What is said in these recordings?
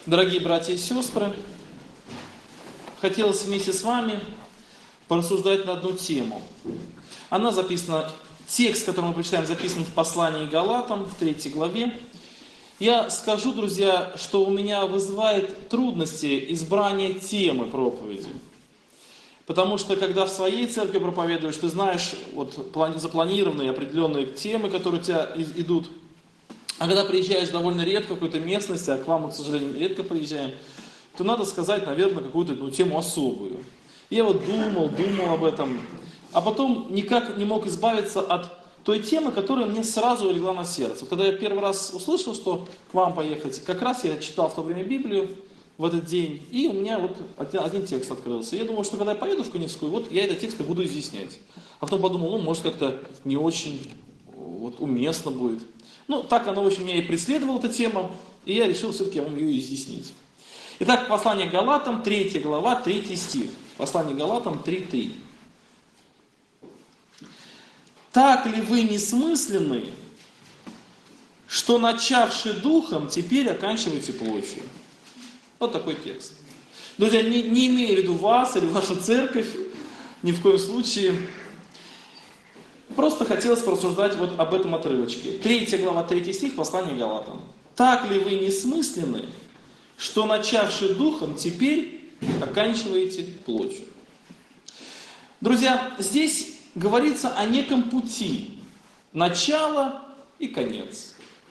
Дорогие братья и сестры, хотелось вместе с вами порассуждать на одну тему. Она записана, текст, который мы прочитаем, записан в послании Галатам, в 3 главе. Я скажу, друзья, что у меня вызывает трудности избрание темы проповеди. Потому что, когда в своей церкви проповедуешь, ты знаешь запланированные определенные темы, которые у тебя идут. А когда приезжаешь довольно редко в какую-то местность, а к вам мы, к сожалению, редко приезжаем, то надо сказать, наверное, какую-то тему особую. Я думал об этом, а потом никак не мог избавиться от той темы, которая мне сразу легла на сердце. Когда я первый раз услышал, что к вам поехать, как раз я читал в то время Библию в этот день, и у меня один текст открылся. Я думал, что когда я поеду в Каневскую, я этот текст буду изъяснять. А потом подумал, может как-то не очень уместно будет. Так оно, в общем, меня и преследовала эта тема, и я решил все-таки вам ее изъяснить. Итак, послание Галатам, 3 глава, 3 стих. Послание Галатам 3:3. «Так ли вы несмысленны, что начавши духом, теперь оканчиваете плотью?» Вот такой текст. Друзья, не имея в виду вас или вашу церковь, ни в коем случае. Просто хотелось порассуждать об этом отрывочке. 3 глава, 3 стих, послание Галатам. «Так ли вы несмысленны, что начавши духом, теперь оканчиваете плотью?» Друзья, здесь говорится о неком пути. Начало и конец.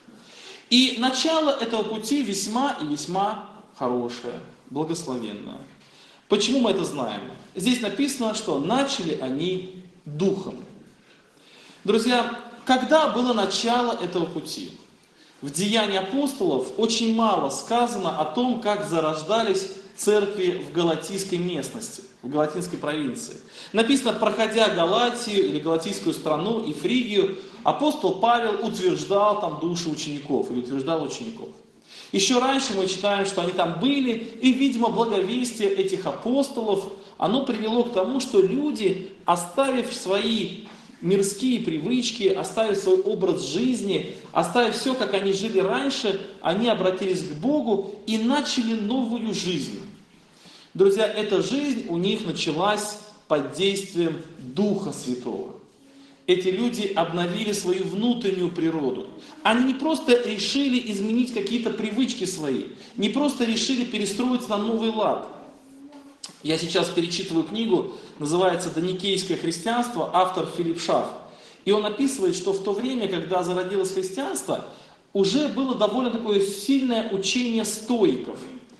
И начало этого пути весьма и весьма хорошее, благословенное. Почему мы это знаем? Здесь написано, что начали они духом. Друзья, когда было начало этого пути? В Деянии апостолов очень мало сказано о том, как зарождались церкви в галатийской местности, в галатинской провинции. Написано, проходя Галатию или галатийскую страну и Фригию, апостол Павел утверждал там души учеников, или утверждал учеников. Еще раньше мы читаем, что они там были, и, видимо, благовестие этих апостолов, оно привело к тому, что люди, оставив свои мирские привычки, оставив свой образ жизни, оставив все, как они жили раньше, они обратились к Богу и начали новую жизнь. Друзья, эта жизнь у них началась под действием Духа Святого. Эти люди обновили свою внутреннюю природу. Они не просто решили изменить какие-то привычки свои, не просто решили перестроиться на новый лад. Я сейчас перечитываю книгу, называется «Доникейское христианство», автор Филипп Шаф. И он описывает, что в то время, когда зародилось христианство, уже было довольно такое сильное учение стоиков.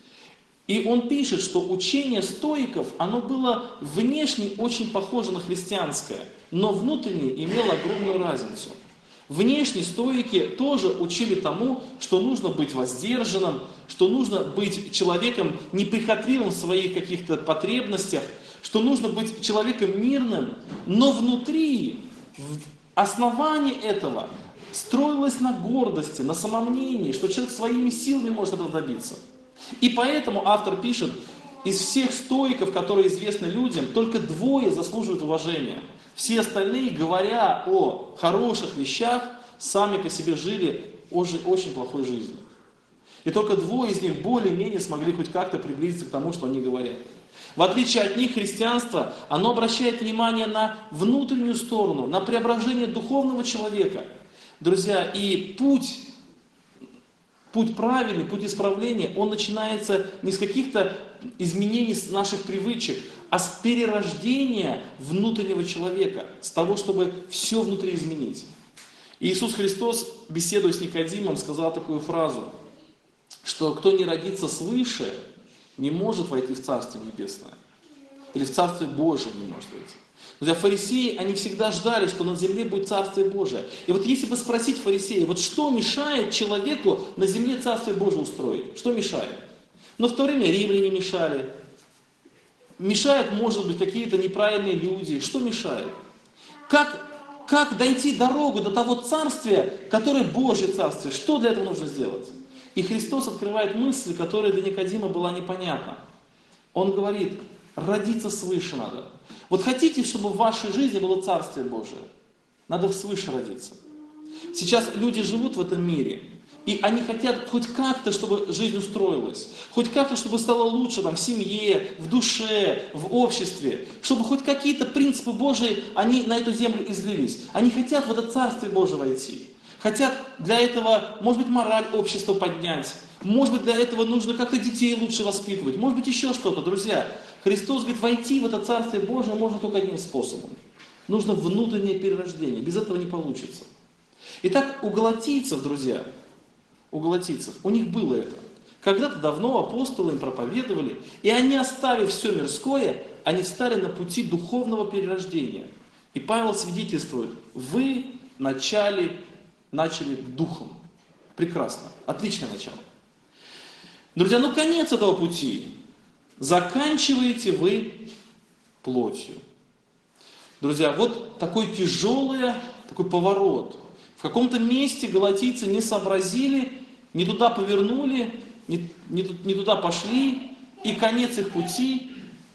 И он пишет, что учение стоиков, оно было внешне очень похоже на христианское, но внутренне имело огромную разницу. Внешне стоики тоже учили тому, что нужно быть воздержанным, что нужно быть человеком неприхотливым в своих каких-то потребностях, что нужно быть человеком мирным, но внутри, в основании этого, строилось на гордости, на самомнении, что человек своими силами может этого добиться. И поэтому автор пишет, из всех стоиков, которые известны людям, только 2 заслуживают уважения. Все остальные, говоря о хороших вещах, сами по себе жили очень плохой жизнью. И только 2 из них более-менее смогли хоть как-то приблизиться к тому, что они говорят. В отличие от них, христианство, оно обращает внимание на внутреннюю сторону, на преображение духовного человека. Друзья, и путь правильный, путь исправления, он начинается не с каких-то изменений наших привычек, а с перерождения внутреннего человека, с того, чтобы все внутри изменить. И Иисус Христос, беседуя с Никодимом, сказал такую фразу, что кто не родится свыше, не может войти в Царствие Небесное. Или в Царствие Божие не может войти. Друзья, фарисеи, они всегда ждали, что на земле будет Царствие Божие. И если бы спросить фарисеев, что мешает человеку на земле Царствие Божие устроить? Что мешает? Но в то время римляне мешали. Мешают, может быть, какие-то неправильные люди. Что мешает? Как дойти дорогу до того царствия, которое Божье царствие? Что для этого нужно сделать? И Христос открывает мысль, которая для Никодима была непонятна. Он говорит, родиться свыше надо. Хотите, чтобы в вашей жизни было Царствие Божие? Надо свыше родиться. Сейчас люди живут в этом мире, И они хотят хоть как-то, чтобы жизнь устроилась, хоть как-то, чтобы стало лучше там, в семье, в душе, в обществе, чтобы хоть какие-то принципы Божии, они на эту землю излились. Они хотят в это Царствие Божие войти. Хотят для этого, может быть, мораль общества поднять. Может быть, для этого нужно как-то детей лучше воспитывать. Может быть, еще что-то. Друзья, Христос говорит, войти в это Царствие Божие можно только одним способом. Нужно внутреннее перерождение. Без этого не получится. Итак, у галатийцев, друзья, у них было это. Когда-то давно апостолы им проповедовали, и они, оставив все мирское, они встали на пути духовного перерождения. И Павел свидетельствует, вы начали духом. Прекрасно, отличное начало. Друзья, конец этого пути. Заканчиваете вы плотью. Друзья, вот такой такой поворот. В каком-то месте галатийцы не сообразили, не туда повернули, не туда пошли, и конец их пути,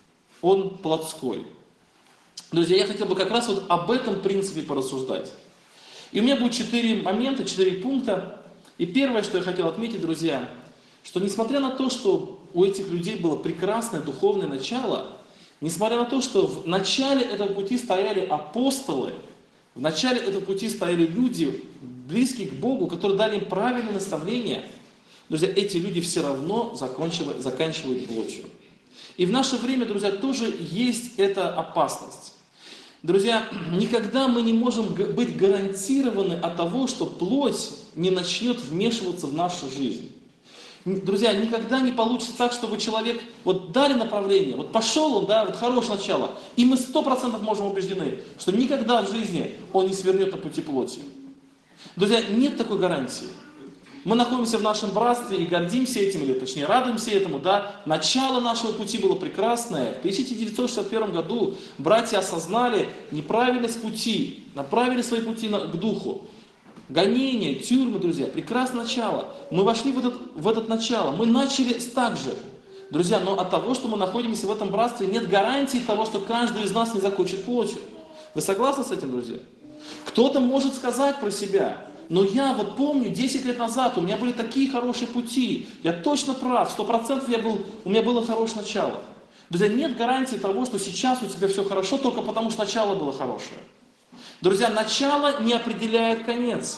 он плотской. Друзья, я хотел бы как раз вот об этом принципе порассуждать. И у меня будет 4 момента, 4 пункта. И первое, что я хотел отметить, друзья, что несмотря на то, что у этих людей было прекрасное духовное начало, несмотря на то, что в начале этого пути стояли апостолы, в начале этого пути стояли люди, близкие к Богу, которые дали им правильное наставление, друзья, эти люди все равно заканчивают плотью. И в наше время, друзья, тоже есть эта опасность. Друзья, никогда мы не можем быть гарантированы от того, что плоть не начнет вмешиваться в нашу жизнь. Друзья, никогда не получится так, чтобы человек вот дали направление, вот пошел он, да, вот хорошее начало, и мы 100% можем убеждены, что никогда в жизни он не свернет на пути плоти. Друзья, нет такой гарантии. Мы находимся в нашем братстве и гордимся этим, или точнее радуемся этому, да. Начало нашего пути было прекрасное. В 1961 году братья осознали неправильность пути, направили свои пути к духу. Гонения, тюрьмы, друзья, прекрасное начало. Мы вошли в это начало, мы начали так же. Друзья, но от того, что мы находимся в этом братстве, нет гарантии того, что каждый из нас не закончит плотью. Вы согласны с этим, друзья? Кто-то может сказать про себя, но я вот помню, 10 лет назад у меня были такие хорошие пути, я точно прав, 100% у меня было хорошее начало. Друзья, нет гарантии того, что сейчас у тебя все хорошо, только потому что начало было хорошее. Друзья, начало не определяет конец.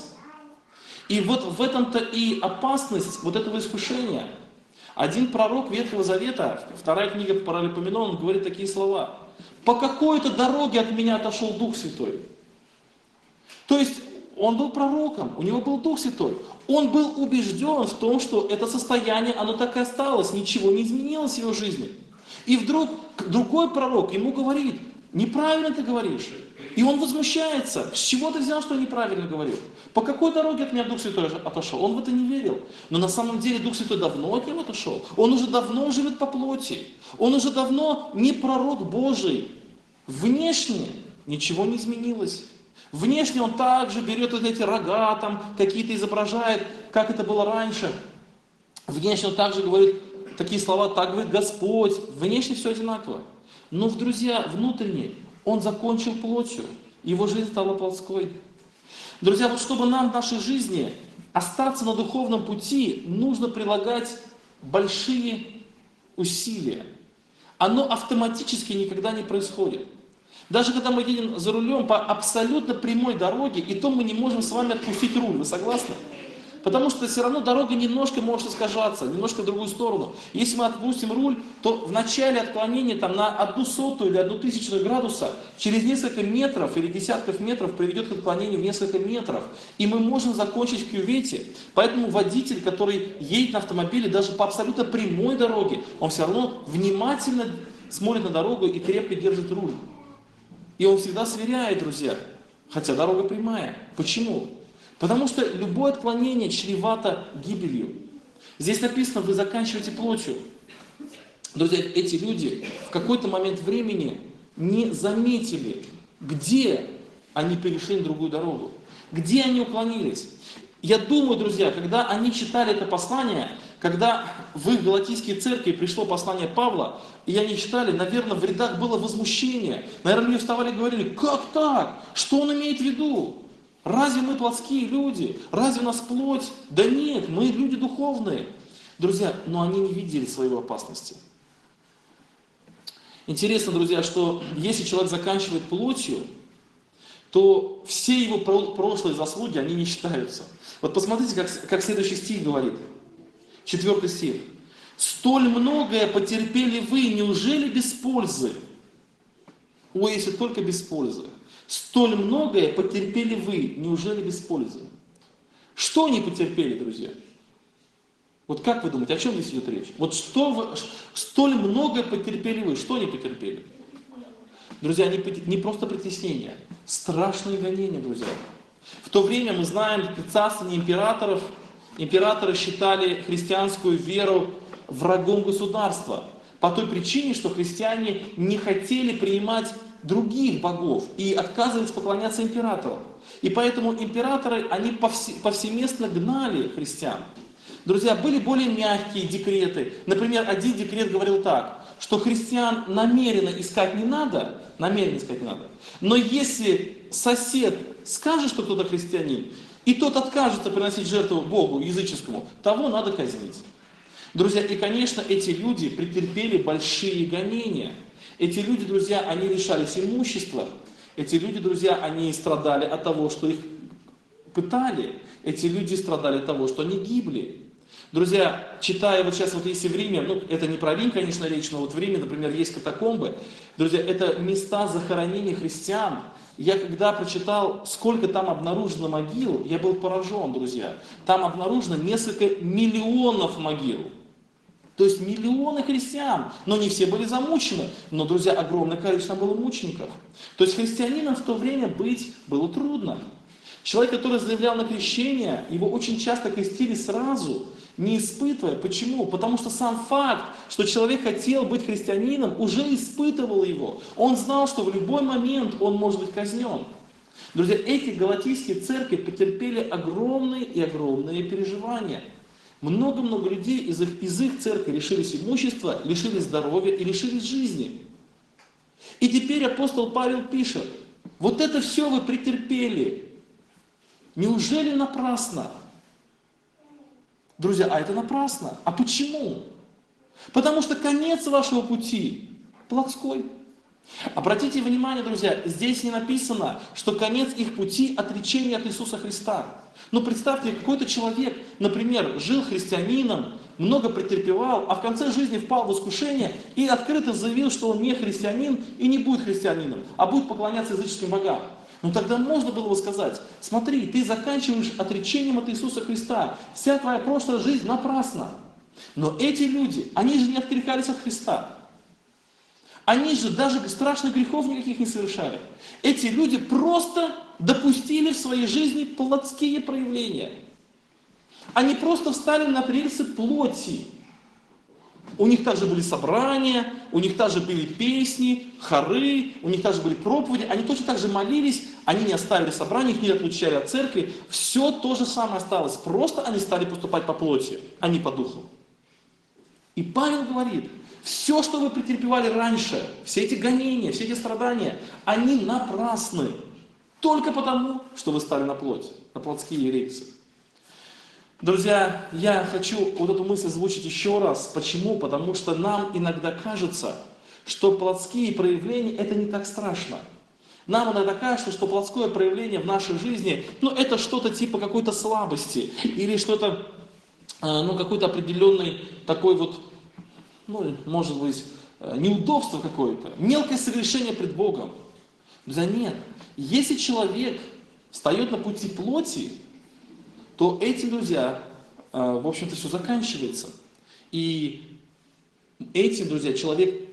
И вот в этом-то и опасность вот этого искушения. Один пророк Ветхого Завета, 2 книга Паралипоменон, он говорит такие слова. «По какой-то дороге от меня отошел Дух Святой». То есть он был пророком, у него был Дух Святой. Он был убежден в том, что это состояние, оно так и осталось, ничего не изменилось в его жизни. И вдруг другой пророк ему говорит, неправильно ты говоришь. И он возмущается. С чего ты взял, что я неправильно говорил? По какой дороге от меня Дух Святой отошел? Он в это не верил. Но на самом деле Дух Святой давно от него отошел. Он уже давно живет по плоти. Он уже давно не пророк Божий. Внешне ничего не изменилось. Внешне он также берет вот эти рога, там какие-то изображает, как это было раньше. Внешне он также говорит такие слова, так говорит Господь. Внешне все одинаково. Но, друзья, внутренне он закончил плотью. Его жизнь стала плотской. Друзья, вот чтобы нам в нашей жизни остаться на духовном пути, нужно прилагать большие усилия. Оно автоматически никогда не происходит. Даже когда мы едем за рулем по абсолютно прямой дороге, и то мы не можем с вами отпустить руль. Вы согласны? Потому что все равно дорога немножко может искажаться, немножко в другую сторону. Если мы отпустим руль, то в начале отклонения там, на 1/100 или 1/1000 градуса через несколько метров или десятков метров приведет к отклонению в несколько метров. И мы можем закончить в кювете. Поэтому водитель, который едет на автомобиле даже по абсолютно прямой дороге, он все равно внимательно смотрит на дорогу и крепко держит руль. И он всегда сверяет, друзья, хотя дорога прямая. Почему? Потому что любое отклонение чревато гибелью. Здесь написано, вы заканчиваете плотью. Друзья, эти люди в какой-то момент времени не заметили, где они перешли на другую дорогу, где они уклонились. Я думаю, друзья, когда они читали это послание, когда в их галатийские церкви пришло послание Павла, и они читали, наверное, в рядах было возмущение. Наверное, люди вставали и говорили, как так? Что он имеет в виду? Разве мы плотские люди? Разве у нас плоть? Да нет, мы люди духовные. Друзья, но они не видели своей опасности. Интересно, друзья, что если человек заканчивает плотью, то все его прошлые заслуги, они не считаются. Вот посмотрите, как следующий стих говорит. 4 стих. «Столь многое потерпели вы, неужели без пользы?» Ой, если только без пользы. «Столь многое потерпели вы, неужели без пользы?» Что они потерпели, друзья? Вот как вы думаете, о чем здесь идет речь? Вот столь многое потерпели вы, что они потерпели? Друзья, не просто притеснения, страшные гонения, друзья. В то время мы знаем, при царствовании императоров, императоры считали христианскую веру врагом государства. По той причине, что христиане не хотели принимать других богов и отказывались поклоняться императору. И поэтому императоры, они повсеместно гнали христиан. Друзья, были более мягкие декреты. Например, один декрет говорил так, что христиан намеренно искать не надо, но если сосед скажет, что кто-то христианин, и тот откажется приносить жертву Богу языческому, того надо казнить. Друзья, и, конечно, эти люди претерпели большие гонения. Эти люди, друзья, они лишались имущества. Эти люди, друзья, они страдали от того, что их пытали. Эти люди страдали от того, что они гибли. Друзья, читая вот сейчас, вот если в Риме, это не про Рим, конечно, речь, но вот в Риме, например, есть катакомбы. Друзья, это места захоронения христиан. Я когда прочитал, сколько там обнаружено могил, я был поражен, друзья. Там обнаружено несколько миллионов могил. То есть миллионы христиан, но не все были замучены. Но, друзья, огромное количество было мучеников. То есть христианином в то время быть было трудно. Человек, который заявлял на крещение, его очень часто крестили сразу, не испытывая. Почему? Потому что сам факт, что человек хотел быть христианином, уже испытывал его. Он знал, что в любой момент он может быть казнен. Друзья, эти галатийские церкви потерпели огромные и огромные переживания. Много-много людей из их церкви лишились имущества, лишились здоровья и лишились жизни. И теперь апостол Павел пишет, вот это все вы претерпели. Неужели напрасно? Друзья, а это напрасно. А почему? Потому что конец вашего пути плотской. Обратите внимание, друзья, здесь не написано, что конец их пути – отречение от Иисуса Христа. Но представьте, какой-то человек, например, жил христианином, много претерпевал, а в конце жизни впал в искушение и открыто заявил, что он не христианин и не будет христианином, а будет поклоняться языческим богам. Ну тогда можно было бы сказать, смотри, ты заканчиваешь отречением от Иисуса Христа, вся твоя прошлая жизнь напрасна. Но эти люди, они же не откликались от Христа. Они же даже страшных грехов никаких не совершали. Эти люди просто допустили в своей жизни плотские проявления. Они просто встали на рельсы плоти. У них также были собрания, у них также были песни, хоры, у них также были проповеди. Они точно так же молились, они не оставили собрания, их не отлучали от церкви. Все то же самое осталось. Просто они стали поступать по плоти, а не по духу. И Павел говорит, все, что вы претерпевали раньше, все эти гонения, все эти страдания, они напрасны. Только потому, что вы стали на плоть, на плотские рельсы. Друзья, я хочу вот эту мысль озвучить еще раз. Почему? Потому что нам иногда кажется, что плотские проявления это не так страшно. Нам иногда кажется, что плотское проявление в нашей жизни, это что-то типа какой-то слабости или что-то, какой-то определенный такой вот, может быть, неудобство какое-то, мелкое согрешение пред Богом. Да нет, если человек встает на пути плоти, то этим, друзья, в общем-то, все заканчивается. И этим, друзья, человек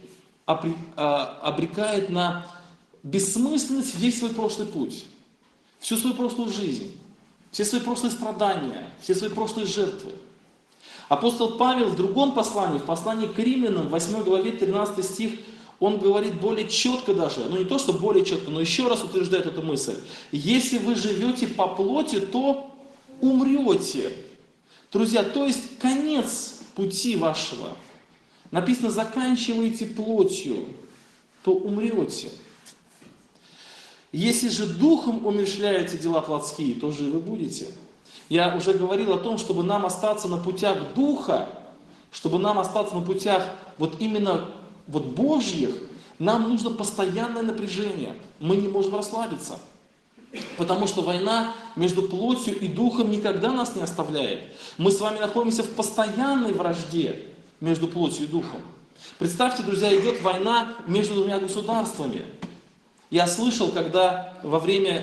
обрекает на бессмысленность весь свой прошлый путь, всю свою прошлую жизнь, все свои прошлые страдания, все свои прошлые жертвы. Апостол Павел в другом послании, в послании к Римлянам, 8 главе, 13 стих, он говорит более четко даже, не то, что более четко, но еще раз утверждает эту мысль. Если вы живете по плоти, то умрете. Друзья, то есть конец пути вашего. Написано, заканчиваете плотью, то умрете. Если же духом умерщвляете дела плотские, то живы будете. Я уже говорил о том, чтобы нам остаться на путях духа, чтобы нам остаться на путях вот именно вот Божьих, нам нужно постоянное напряжение. Мы не можем расслабиться. Потому что война между плотью и духом никогда нас не оставляет. Мы с вами находимся в постоянной вражде между плотью и духом. Представьте, друзья, идет война между двумя государствами. Я слышал, когда во время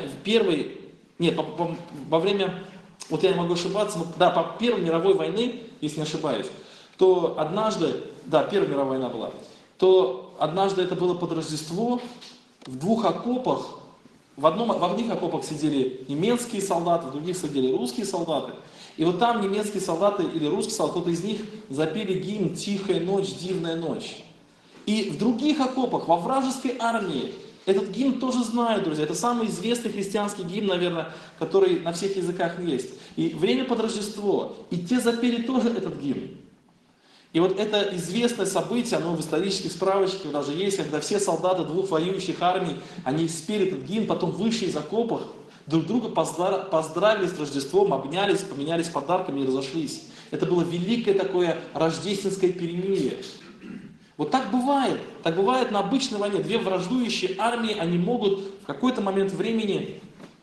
вот я не могу ошибаться, да, по Первой мировой войны, если не ошибаюсь, то однажды, да, Первая мировая война была, то однажды это было под Рождество, в двух окопах, в одних окопах сидели немецкие солдаты, в других сидели русские солдаты. И вот там немецкие солдаты или русские солдаты, кто-то из них запели гимн «Тихая ночь, дивная ночь». И в других окопах, во вражеской армии, этот гимн тоже знают, друзья. Это самый известный христианский гимн, наверное, который на всех языках есть. И время под Рождество. И те запели тоже этот гимн. И вот это известное событие, оно в исторических справочниках даже есть, когда все солдаты двух воюющих армий, они спели этот гимн, потом вышли из окопов, друг друга поздравили с Рождеством, обнялись, поменялись подарками и разошлись. Это было великое такое рождественское перемирие. Вот так бывает. Так бывает на обычной войне. Две враждующие армии, они могут в какой-то момент времени,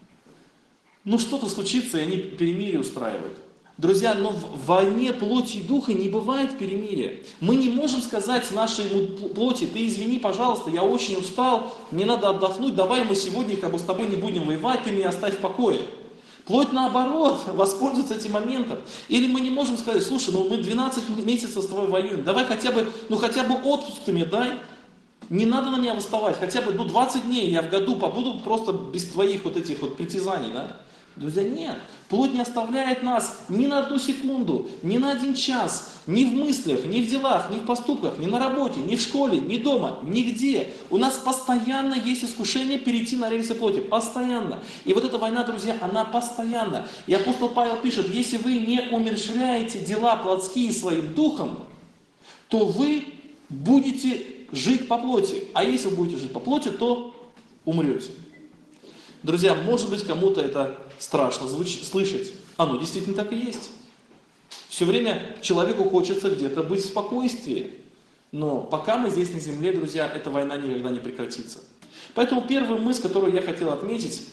что-то случится, и они перемирие устраивают. Друзья, но в войне плоти и духа не бывает перемирия. Мы не можем сказать нашей плоти: ты извини, пожалуйста, я очень устал, мне надо отдохнуть, давай мы сегодня с тобой не будем воевать, ты меня оставь в покое. Плоть, наоборот, воспользуется этим моментом. Или мы не можем сказать: слушай, мы 12 месяцев с тобой воюем, давай хотя бы отпуск ты мне дай. Не надо на меня выставать, хотя бы 20 дней я в году побуду просто без твоих вот этих вот притязаний, да? Друзья, нет. Плоть не оставляет нас ни на одну секунду, ни на 1 час, ни в мыслях, ни в делах, ни в поступках, ни на работе, ни в школе, ни дома, нигде. У нас постоянно есть искушение перейти на рельсы плоти. Постоянно. И вот эта война, друзья, она постоянна. И апостол Павел пишет: если вы не умерщвляете дела плотские своим духом, то вы будете жить по плоти. А если вы будете жить по плоти, то умрете. Друзья, может быть, кому-то это страшно слышать. Действительно так и есть. Все время человеку хочется где-то быть в спокойствии. Но пока мы здесь на земле, друзья, эта война никогда не прекратится. Поэтому первая мысль, которую я хотел отметить,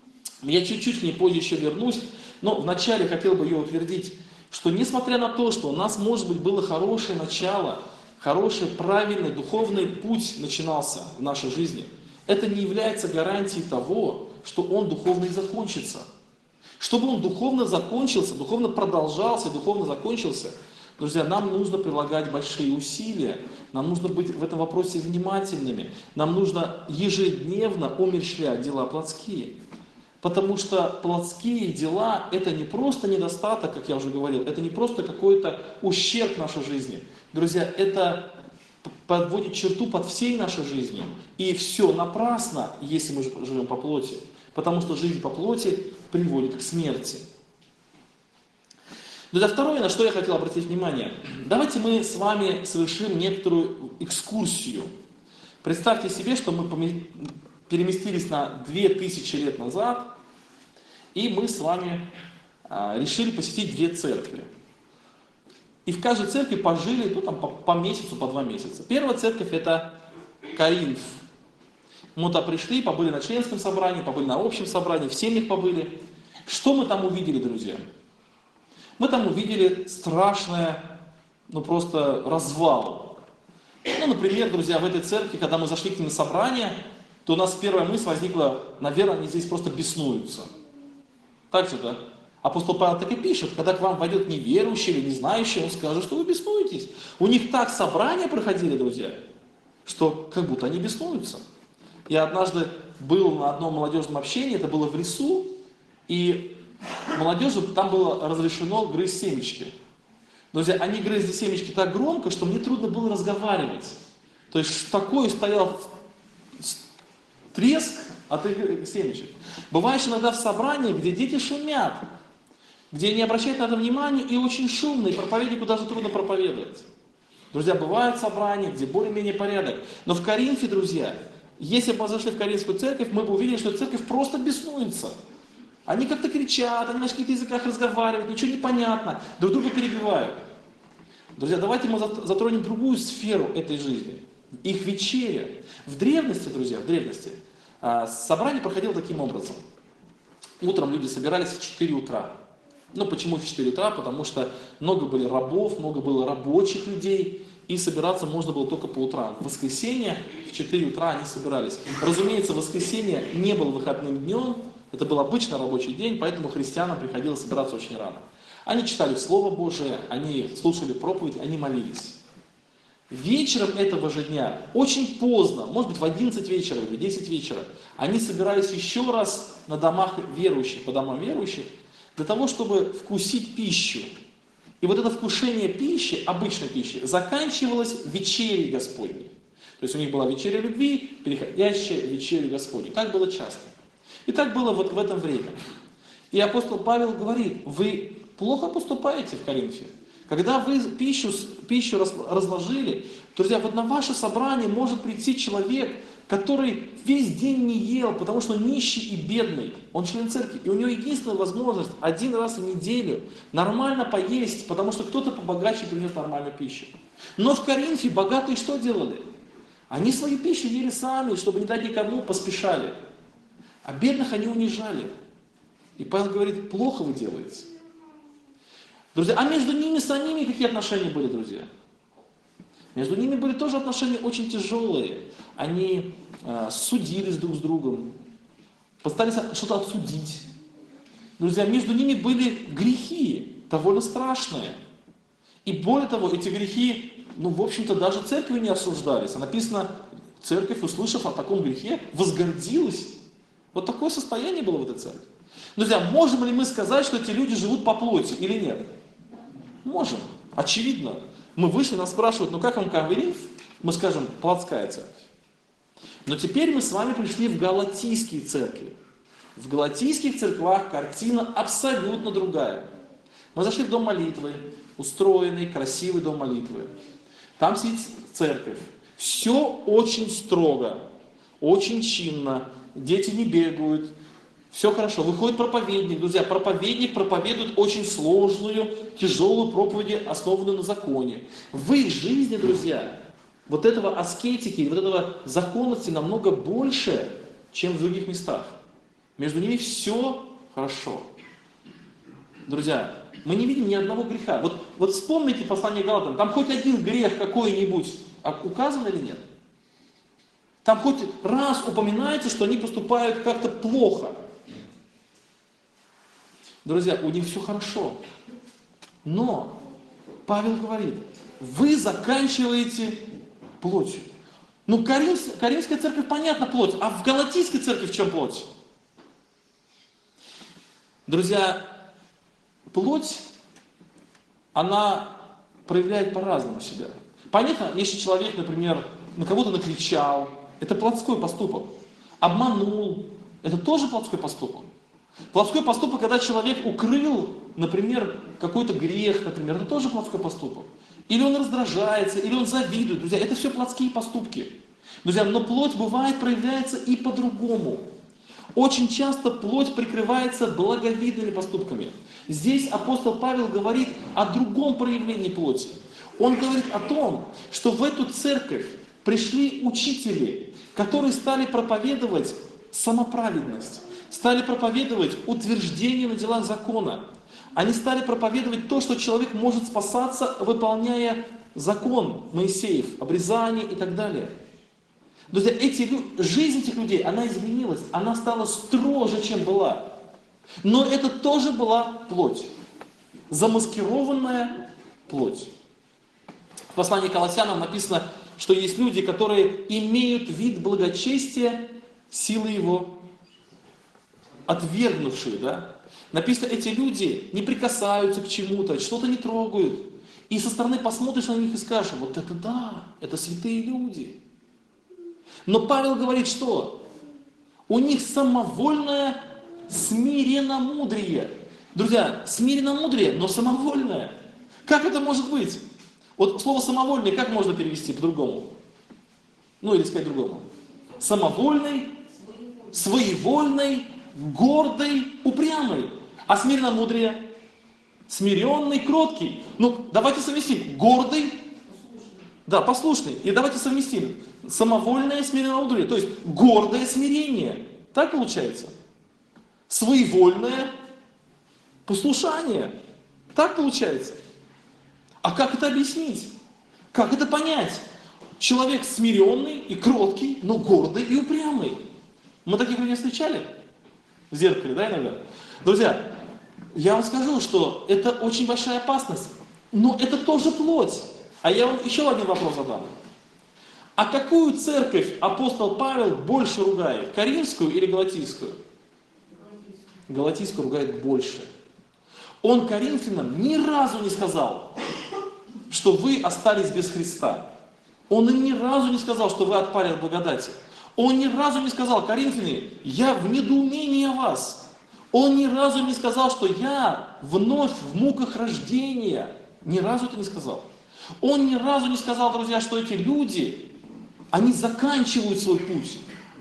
я чуть-чуть к ней позже еще вернусь, но вначале хотел бы ее утвердить, что несмотря на то, что у нас, может быть, было хорошее начало, хороший, правильный, духовный путь начинался в нашей жизни, это не является гарантией того, что он духовно и закончится. Чтобы он духовно закончился, духовно продолжался, духовно закончился, друзья, нам нужно прилагать большие усилия, нам нужно быть в этом вопросе внимательными, нам нужно ежедневно умерщвлять дела плотские. Потому что плотские дела – это не просто недостаток, как я уже говорил, это не просто какой-то ущерб в нашей жизни. Друзья, это подводит черту под всей нашей жизнью. И все напрасно, если мы живем по плоти. Потому что жизнь по плоти приводит к смерти. Друзья, второе, на что я хотел обратить внимание. Давайте мы с вами совершим некоторую экскурсию. Представьте себе, что мы переместились на 2000 лет назад, и мы с вами решили посетить 2 церкви. И в каждой церкви пожили по месяцу, по 2 месяца. Первая церковь — это Коринф. Мы туда пришли, побыли на членском собрании, побыли на общем собрании, в семьях побыли. Что мы там увидели, друзья? Мы там увидели страшное, просто развал. Например, друзья, в этой церкви, когда мы зашли к ним на собрание, то у нас первая мысль возникла: наверное, они здесь просто беснуются. Так же, да? Апостол Павел так и пишет: когда к вам войдет неверующий или незнающий, он скажет, что вы беснуетесь. У них так собрания проходили, друзья, что как будто они беснуются. Я однажды был на одном молодежном общении, это было в лесу, и молодежи там было разрешено грызть семечки. Друзья, они грызли семечки так громко, что мне трудно было разговаривать. То есть такой стоял треск от их семечек. Бываешь иногда в собрании, где дети шумят, где не обращают на это внимания и очень шумно, и проповеднику даже трудно проповедовать. Друзья, бывают собрания, где более-менее порядок. Но в Коринфе, друзья, если бы мы зашли в Каринскую церковь, мы бы увидели, что церковь просто беснуется. Они как-то кричат, они на каких-то языках разговаривают, ничего не понятно, друг друга перебивают. Друзья, давайте мы затронем другую сферу этой жизни. Их вечеря. В древности, друзья, в древности, собрание проходило таким образом. Утром люди собирались в 4 утра. Ну, почему в 4 утра? Потому что много были рабов, много было рабочих людей, и собираться можно было только по утрам. В воскресенье в 4 утра они собирались. Разумеется, воскресенье не было выходным днем, это был обычный рабочий день, поэтому христианам приходилось собираться очень рано. Они читали Слово Божие, они слушали проповедь, они молились. Вечером этого же дня, очень поздно, может быть в 11 вечера или 10 вечера, они собирались еще раз на домах верующих, по домам верующих, для того, чтобы вкусить пищу. И вот это вкушение пищи, обычной пищи, заканчивалось вечерей Господней. То есть у них была вечеря любви, переходящая в вечерю Господню. Так было часто. И так было вот в это время. И апостол Павел говорит, вы плохо поступаете в Коринфе. Когда вы пищу разложили, друзья, вот на ваше собрание может прийти человек, который весь день не ел, потому что он нищий и бедный. Он член церкви, и у него единственная возможность один раз в неделю нормально поесть, потому что кто-то побогаче принес нормальную пищу. Но в Коринфе богатые что делали? Они свою пищу ели сами, чтобы не дать никому, поспешали. А бедных они унижали. И Павел говорит, плохо вы делаете. Друзья, а между ними самими какие отношения были, друзья? Между ними были тоже отношения очень тяжелые. Они судились друг с другом, пытались что-то отсудить. Друзья, между ними были грехи, довольно страшные. И более того, эти грехи, в общем-то, даже церковью не осуждались. А написано, церковь, услышав о таком грехе, возгордилась. Вот такое состояние было в этой церкви. Друзья, можем ли мы сказать, что эти люди живут по плоти или нет? Можем. Очевидно. Мы вышли, нас спрашивают, как вам Коринф? Мы скажем, плотская церковь. Но теперь мы с вами пришли в галатийские церкви. В галатийских церквах картина абсолютно другая. Мы зашли в дом молитвы, устроенный, красивый дом молитвы. Там сидит церковь. Все очень строго, очень чинно. Дети не бегают. Все хорошо. Выходит проповедник. Друзья, проповедник проповедует очень сложную, тяжелую проповедь, основанную на законе. В их жизни, друзья, вот этого аскетики, вот этого законности намного больше, чем в других местах. Между ними все хорошо. Друзья, мы не видим ни одного греха. Вот вспомните послание Галатам, там хоть один грех какой-нибудь указан или нет? Там хоть раз упоминается, что они поступают как-то плохо. Друзья, у них все хорошо. Но Павел говорит, вы заканчиваете плотью. Коринфская церковь, понятно, плоть, а в Галатийской церкви в чем плоть? Друзья, плоть, она проявляет по-разному себя. Понятно, если человек, например, на кого-то накричал, это плотской поступок. Обманул, это тоже плотской поступок. Плотской поступок, когда человек укрыл, например, какой-то грех, например, это тоже плотской поступок. Или он раздражается, или он завидует. Друзья, это все плотские поступки. Друзья, но плоть бывает, проявляется и по-другому. Очень часто плоть прикрывается благовидными поступками. Здесь апостол Павел говорит о другом проявлении плоти. Он говорит о том, что в эту церковь пришли учители, которые стали проповедовать самоправедность, стали проповедовать утверждение на делах закона. Они стали проповедовать то, что человек может спасаться, выполняя закон Моисеев, обрезание и так далее. Друзья, жизнь этих людей, она изменилась, она стала строже, чем была. Но это тоже была плоть. Замаскированная плоть. В послании к Колоссянам написано, что есть люди, которые имеют вид благочестия, силы его отвергнувшие, да? Написано, эти люди не прикасаются к чему-то, что-то не трогают. И со стороны посмотришь на них и скажешь, вот это да, это святые люди. Но Павел говорит, что у них самовольное смиренномудрие. Друзья, смиренномудрие, но самовольное. Как это может быть? Вот слово самовольное как можно перевести по-другому? Или сказать другому? самовольный, своевольный, гордый, упрямый. А смиренномудрие? Смиренный, кроткий. Ну, давайте совместим. Гордый, да, послушный. И давайте совместим. Самовольное смиренномудрие. То есть гордое смирение. Так получается? Своевольное послушание. Так получается? А как это объяснить? Как это понять? Человек смиренный и кроткий, но гордый и упрямый. Мы таких людей встречали? В зеркале, да, иногда? Друзья, я вам скажу, что это очень большая опасность. Но это тоже плоть. А я вам еще один вопрос задам. А какую церковь апостол Павел больше ругает? Коринфскую или галатийскую? Галатийскую ругает больше. Он коринфянам ни разу не сказал, что вы остались без Христа. Он им ни разу не сказал, что вы отпали от благодати. Он ни разу не сказал: коринфяне, я в недоумении о вас. Он ни разу не сказал, что я вновь в муках рождения. Ни разу это не сказал. Он ни разу не сказал, друзья, что эти люди, они заканчивают свой путь.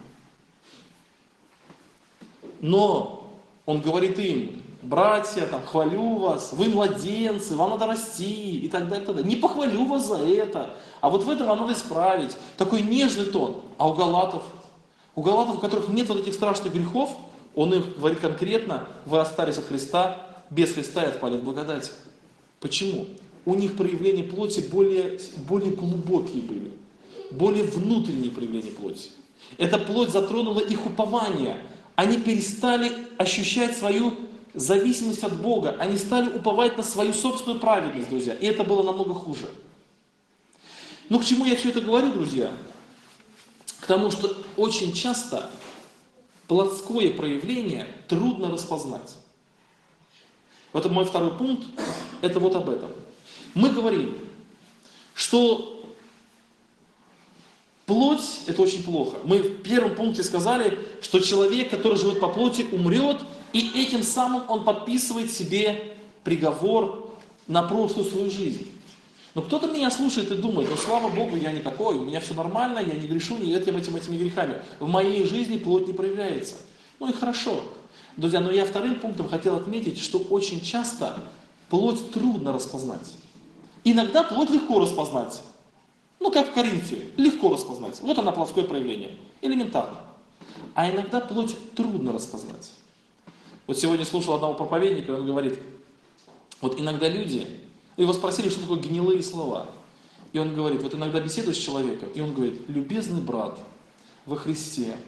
Но он говорит им: братья, там, хвалю вас, вы младенцы, вам надо расти и так далее, и так далее. Не похвалю вас за это, а вот в этом вам надо исправить. Такой нежный тон. А у галатов, у которых нет вот этих страшных грехов, он им говорит конкретно: вы остались от Христа, без Христа и отпали от благодати. Почему? У них проявления плоти более глубокие были, более внутренние проявления плоти. Эта плоть затронула их упование. Они перестали ощущать свою зависимость от Бога. Они стали уповать на свою собственную праведность, друзья. И это было намного хуже. Но к чему я все это говорю, друзья? К тому, что очень часто плотское проявление трудно распознать. Вот мой второй пункт, это вот об этом. Мы говорим, что плоть – это очень плохо. Мы в первом пункте сказали, что человек, который живет по плоти, умрет, и этим самым он подписывает себе приговор на прошлую свою жизнь. Но кто-то меня слушает и думает: ну слава Богу, я не такой, у меня все нормально, я не грешу ни этими грехами. В моей жизни плоть не проявляется. Ну и хорошо. Друзья, но я вторым пунктом хотел отметить, что очень часто плоть трудно распознать. Иногда плоть легко распознать. Ну, как в Коринфе, легко распознать. Вот она, плотское проявление. Элементарно. А иногда плоть трудно распознать. Вот сегодня слушал одного проповедника, и он говорит: вот иногда люди, его спросили, что такое гнилые слова. И он говорит, вот иногда беседуешь с человеком, и он говорит: любезный брат во Христе.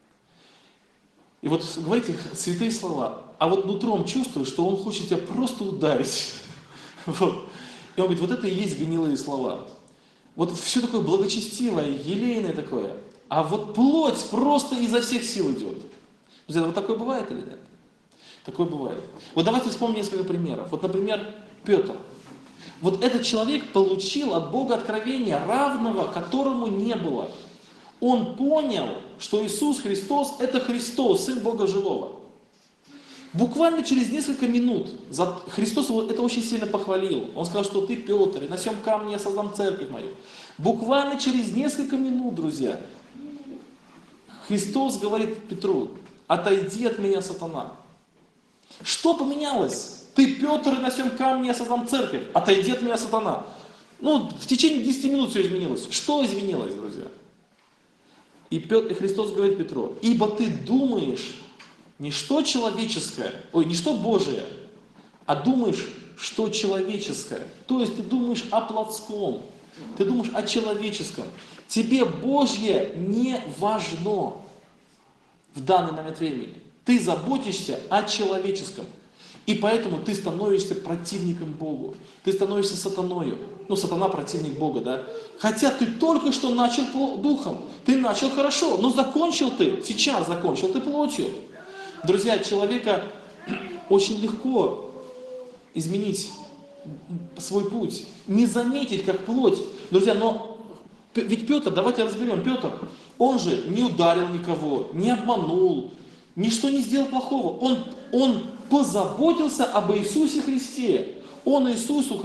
И вот говорит их святые слова, а вот нутром чувствуешь, что он хочет тебя просто ударить. Вот. И он говорит: вот это и есть гнилые слова. Вот все такое благочестивое, елейное такое. А вот плоть просто изо всех сил идет. Друзья, вот такое бывает или нет? Такое бывает. Вот давайте вспомним несколько примеров. Вот, например, Петр. Вот этот человек получил от Бога откровение, равного которому не было. Он понял, что Иисус Христос – это Христос, Сын Бога Живого. Буквально через несколько минут Христос его это очень сильно похвалил. Он сказал, что ты, Петр, и на сем камне я создам церковь мою. Буквально через несколько минут, друзья, Христос говорит Петру: отойди от меня, сатана. Что поменялось? Ты, Петр, и на сем камне я создам церковь. Отойди от меня, сатана. Ну, в течение 10 минут все изменилось. Что изменилось, друзья? И Христос говорит Петру: ибо ты думаешь не что человеческое, не что Божие, а думаешь, что человеческое. То есть ты думаешь о плотском, ты думаешь о человеческом. Тебе Божье не важно в данный момент времени. Ты заботишься о человеческом. И поэтому ты становишься противником Богу. Ты становишься сатаною. Ну, сатана противник Бога, да? Хотя ты только что начал духом. Ты начал хорошо, но сейчас закончил ты плотью. Друзья, человека очень легко изменить свой путь. Не заметить, как плоть. Друзья, но ведь Петр, давайте разберем, Петр, он же не ударил никого, не обманул, ничто не сделал плохого. Он позаботился об Иисусе Христе. Он Иисуса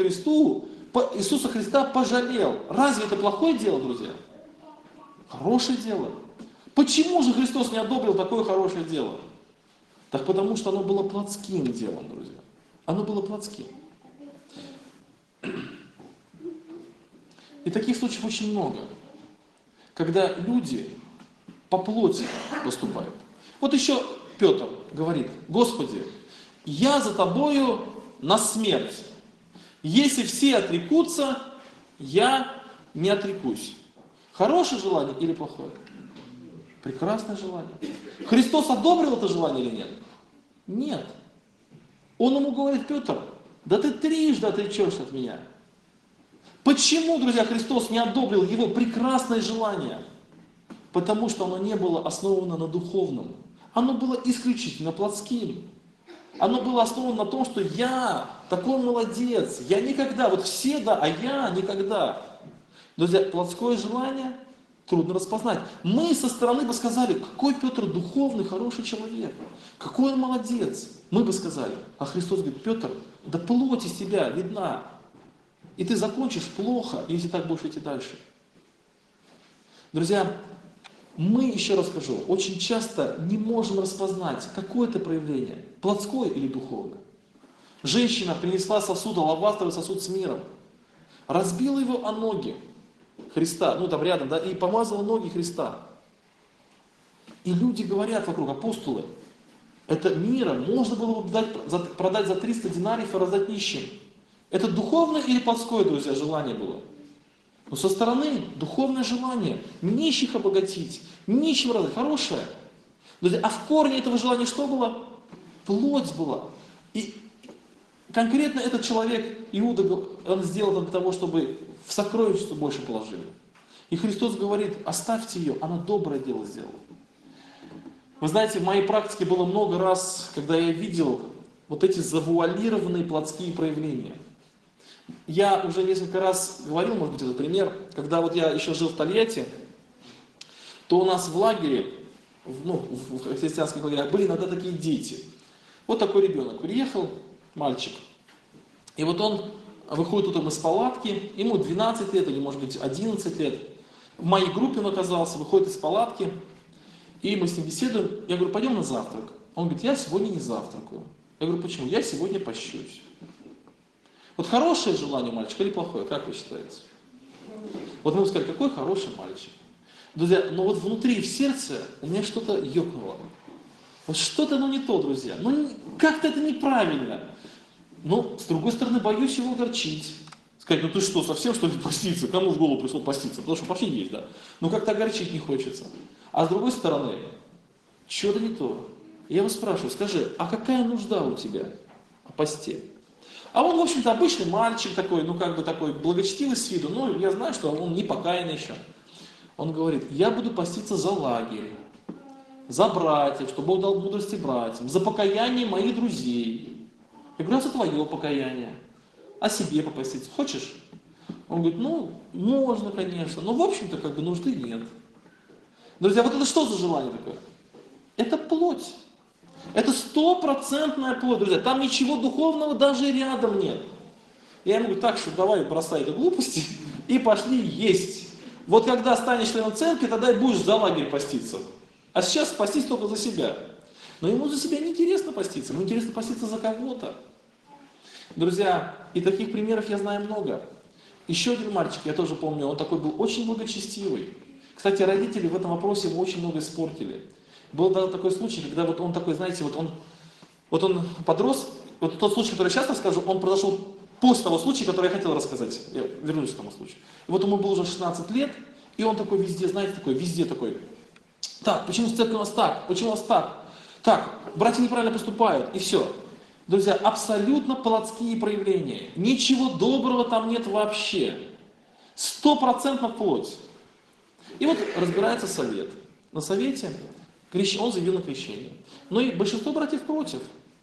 Христа пожалел. Разве это плохое дело, друзья? Хорошее дело. Почему же Христос не одобрил такое хорошее дело? Так потому что оно было плотским делом, друзья. Оно было плотским. И таких случаев очень много, когда люди по плоти поступают. Вот еще Петр говорит: Господи, я за Тобою на смерть. Если все отрекутся, я не отрекусь. Хорошее желание или плохое? Прекрасное желание. Христос одобрил это желание или нет? Нет. Он ему говорит: Петр, да ты трижды отречешься от меня. Почему, друзья, Христос не одобрил его прекрасное желание? Потому что оно не было основано на духовном. Оно было исключительно плотским. Оно было основано на том, что я такой молодец, я никогда, вот все да, а я никогда. Друзья, плотское желание трудно распознать. Мы со стороны бы сказали: какой Петр духовный, хороший человек, какой он молодец. Мы бы сказали, а Христос говорит: Петр, да плоть из тебя видна. И ты закончишь плохо, если так будешь идти дальше. Друзья, мы, еще раз скажу, очень часто не можем распознать, какое это проявление, плотское или духовное. Женщина принесла сосуд, алабастровый сосуд с миром, разбила его о ноги Христа, ну там рядом, да, и помазала ноги Христа. И люди говорят вокруг, апостолы, это миром можно было бы продать за 300 динариев и раздать нищим. Это духовное или плотское, друзья, желание было? Но со стороны духовное желание, нищих обогатить, нищим раздать, хорошее. Друзья, а в корне этого желания что было? Плоть была. И конкретно этот человек, Иуда, он сделал это для того, чтобы в сокровищницу больше положили. И Христос говорит: оставьте ее, она доброе дело сделала. Вы знаете, в моей практике было много раз, когда я видел вот эти завуалированные плотские проявления. Я уже несколько раз говорил, может быть, этот пример, когда вот я еще жил в Тольятти, то у нас в лагере, в христианских лагерях были иногда такие дети. Вот такой ребенок приехал, мальчик, и вот он выходит утром из палатки, ему 12 лет или, может быть, 11 лет. В моей группе он оказался, выходит из палатки, и мы с ним беседуем. Я говорю: пойдем на завтрак. Он говорит: я сегодня не завтракаю. Я говорю: почему? Я сегодня пощусь. Вот хорошее желание у мальчика или плохое, как вы считаете? Вот мы бы сказали: какой хороший мальчик. Друзья, но вот внутри, в сердце у меня что-то ёкнуло. Вот что-то, не то, друзья. Как-то это неправильно. Но, с другой стороны, боюсь его огорчить. Сказать: ты что, совсем что ли поститься? Кому в голову пришло поститься? Потому что пошли есть, да. Как-то огорчить не хочется. А с другой стороны, что-то не то. Я его спрашиваю: скажи, а какая нужда у тебя о посте? А он, в общем-то, обычный мальчик такой, такой благочестивый с виду, но я знаю, что он не покаянный еще. Он говорит: я буду поститься за лагерь, за братьев, чтобы Бог дал мудрости братьям, за покаяние моих друзей. Я говорю: а за твое покаяние? О себе попаститься хочешь? Он говорит: можно, конечно, но в общем-то нужды нет. Друзья, вот это что за желание такое? Это плоть. Это 100% плоть, друзья. Там ничего духовного даже рядом нет. Я ему говорю: так что давай бросай эту глупости и пошли есть. Вот когда станешь членом церкви, тогда и будешь за лагерь поститься. А сейчас постись только за себя. Но ему за себя не интересно поститься, ему интересно поститься за кого-то. Друзья, и таких примеров я знаю много. Еще один мальчик, я тоже помню, он такой был очень благочестивый. Кстати, родители в этом вопросе ему очень много испортили. Был даже такой случай, когда вот он такой, знаете, вот он подрос, вот тот случай, который я сейчас расскажу, он произошел после того случая, который я хотел рассказать. Я вернусь к тому случаю. И вот ему было уже 16 лет, и он такой везде, знаете, везде такой. Так, почему в церкви у нас так? Почему у нас так? Так, братья неправильно поступают, и все. Друзья, абсолютно плотские проявления. Ничего доброго там нет вообще. 100% плоть. И вот разбирается совет. На совете он заявил на крещение. Но и большинство братьев против.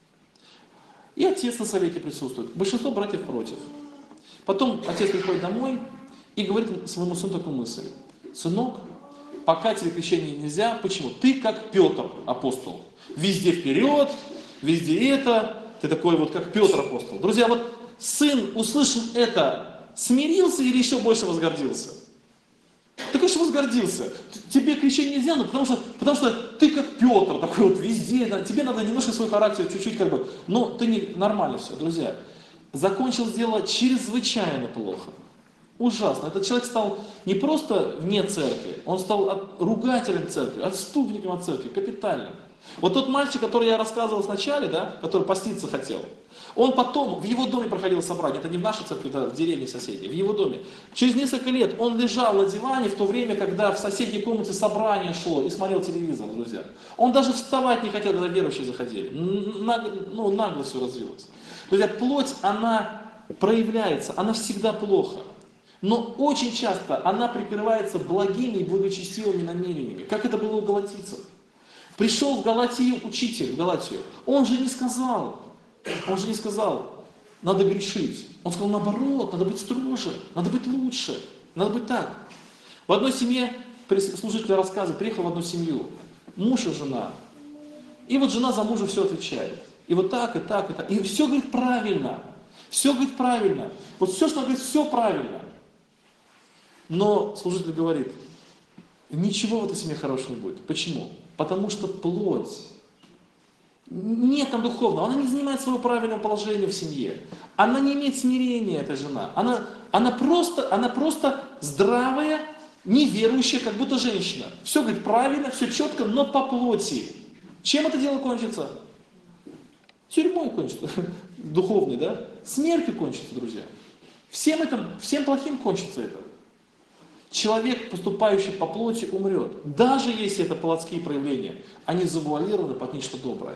И отец на совете присутствует. Большинство братьев против. Потом отец приходит домой и говорит своему сыну такую мысль. Сынок, пока тебе крещение нельзя. Почему? Ты как Петр, апостол. Везде вперед, везде это. Ты такой вот как Петр, апостол. Друзья, вот сын, услышав это, смирился или еще больше возгордился? Ты, конечно, возгордился. Тебе кричать нельзя, но потому что ты как Петр, такой вот везде, тебе надо немножко свой характер, чуть-чуть как бы, но ты не, нормально все, друзья. Закончил дело чрезвычайно плохо. Ужасно. Этот человек стал не просто вне церкви, он стал ругателем церкви, отступником от церкви, капитально. Вот тот мальчик, который я рассказывал вначале, да, который поститься хотел, он потом, в его доме проходило собрание, это не в нашей церкви, это в деревне соседей, в его доме. Через несколько лет он лежал на диване в то время, когда в соседней комнате собрание шло и смотрел телевизор, друзья. Он даже вставать не хотел, когда верующие заходили. Нагло все развилось. Друзья, плоть, она проявляется, она всегда плохо. Но очень часто она прикрывается благими и благочестивыми намерениями, как это было у галатийцев. Пришел в Галатию учитель, в Галатию, он же не сказал, надо грешить. Он сказал, наоборот, надо быть строже, надо быть лучше, надо быть так. В одной семье, служитель рассказывает, приехал в одну семью, муж и жена. И вот жена за мужа все отвечает. И вот так, и так, и так. И все говорит правильно. Все говорит правильно. Вот все, что он говорит, все правильно. Но служитель говорит, ничего в этой семье хорошего не будет. Почему? Потому что плоть. Нет там духовного. Она не занимает своего правильного положения в семье. Она не имеет смирения, эта жена. Она просто здравая, неверующая, как будто женщина. Все говорит правильно, все четко, но по плоти. Чем это дело кончится? Тюрьмой кончится. Духовной, да? Смертью кончится, друзья. Всем плохим кончится это. Человек, поступающий по плоти, умрет. Даже если это плотские проявления, они завуалированы под нечто доброе.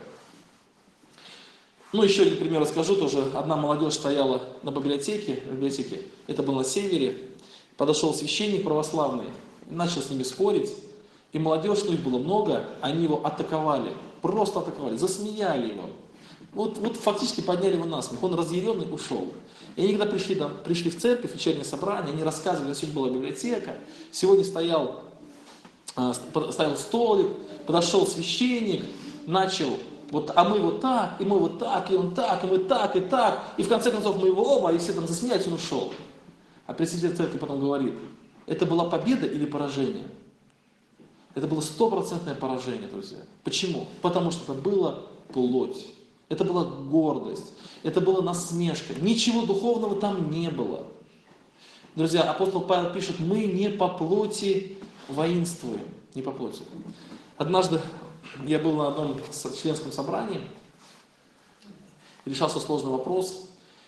Еще один пример расскажу тоже. Одна молодежь стояла на библиотеке, это было на севере. Подошел священник православный, начал с ними спорить. И молодежь, их было много, они его атаковали. Просто атаковали, засмеяли его. Вот фактически подняли его на смех. Он разъяренный ушел. И они когда пришли в церковь, вечернее собрание, они рассказывали, сегодня была библиотека, сегодня стоял столик, подошел священник, начал, а мы вот так, и мы вот так, и он так, и мы так, и так, и в конце концов мы его оба, и все там засмеялись, и он ушел. А председатель церкви потом говорит, это была победа или поражение? Это было 100% поражение, друзья. Почему? Потому что это было плоть. Это была гордость, это была насмешка. Ничего духовного там не было. Друзья, апостол Павел пишет, мы не по плоти воинствуем. Не по плоти. Однажды я был на одном членском собрании, решался сложный вопрос.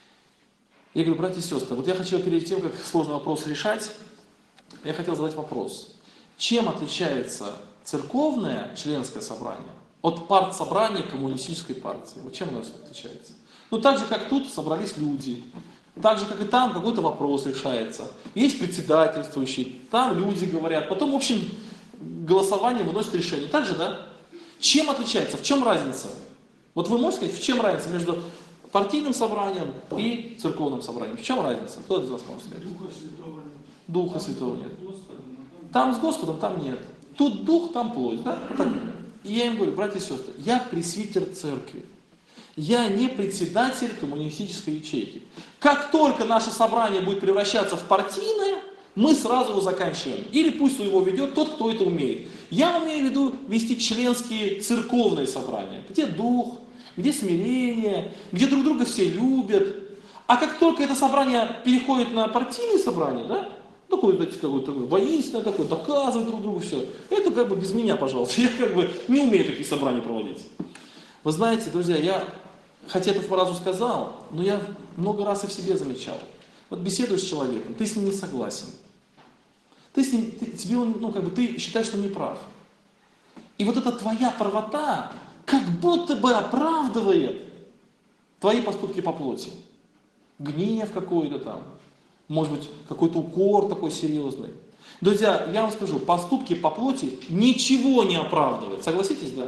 Я говорю, братья и сестры, вот я хочу перед тем, как сложный вопрос решать, я хотел задать вопрос. Чем отличается церковное членское собрание от партсобрания коммунистической партии? Вот чем оно отличается? Так же, как тут собрались люди, так же, как и там какой-то вопрос решается. Есть председательствующий, там люди говорят, потом, в общем, голосование выносит решение. Так же, да? Чем отличается? В чем разница? Вот вы можете сказать, в чем разница между партийным собранием и церковным собранием? В чем разница? Кто из вас может сказать? Духа Святого нет. Там с Господом, там нет. Тут дух, там плоть. Да? И я им говорю, братья и сестры, я пресвитер церкви. Я не председатель коммунистической ячейки. Как только наше собрание будет превращаться в партийное, мы сразу его заканчиваем. Или пусть его ведет тот, кто это умеет. Я имею в виду вести членские церковные собрания, где дух, где смирение, где друг друга все любят. А как только это собрание переходит на партийные собрания, да, какое-то воинственное такое, доказывать друг другу все. Это как бы без меня, пожалуйста. Я как бы не умею такие собрания проводить. Вы знаете, друзья, я хотя эту фразу сказал, но я много раз и в себе замечал. Вот беседуешь с человеком, ты с ним не согласен. Ты считаешь, что он не прав. И вот эта твоя правота как будто бы оправдывает твои поступки по плоти. Гнев какой-то там. Может быть, какой-то укор такой серьезный. Друзья, я вам скажу, поступки по плоти ничего не оправдывают. Согласитесь, да?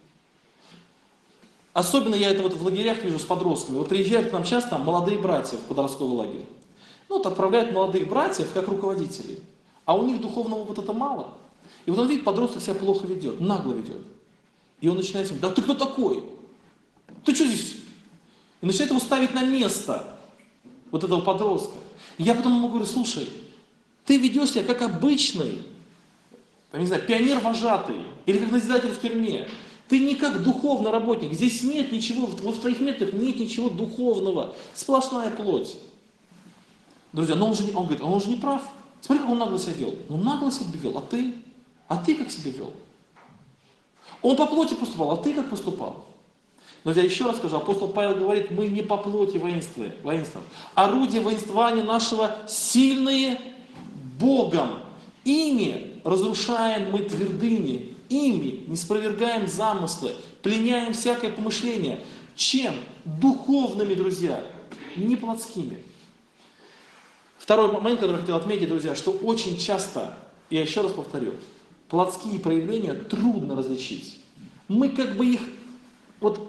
Особенно я это в лагерях вижу с подростками. Вот приезжают к нам часто молодые братья в подростковый лагерь. Отправляют молодых братьев как руководителей. А у них духовного опыта мало. И вот он видит, подросток себя плохо ведет, нагло ведет. И он начинает говорить, да ты кто такой? Ты что здесь? И начинает его ставить на место вот этого подростка. И я потом ему говорю, слушай, Ты ведешь себя как обычный, там, не знаю, пионер-вожатый или как назидатель в тюрьме. Ты не как духовный работник. Здесь нет ничего, вот в твоих методах нет ничего духовного. Сплошная плоть. Друзья, но он говорит, он же не прав. Смотри, как он нагло себя вел. Ну, нагло себя вел, а ты? А ты как себя вел? Он по плоти поступал, а ты как поступал? Друзья, еще раз скажу, апостол Павел говорит, мы не по плоти воинствуем. Орудия воинствования нашего сильные Богом. Ими разрушаем мы твердыни, ими не спровергаем замыслы, пленяем всякое помышление. Чем? Духовными, друзья, не плотскими. Второй момент, который я хотел отметить, друзья, что очень часто, я еще раз повторю, плотские проявления трудно различить. Мы как бы их вот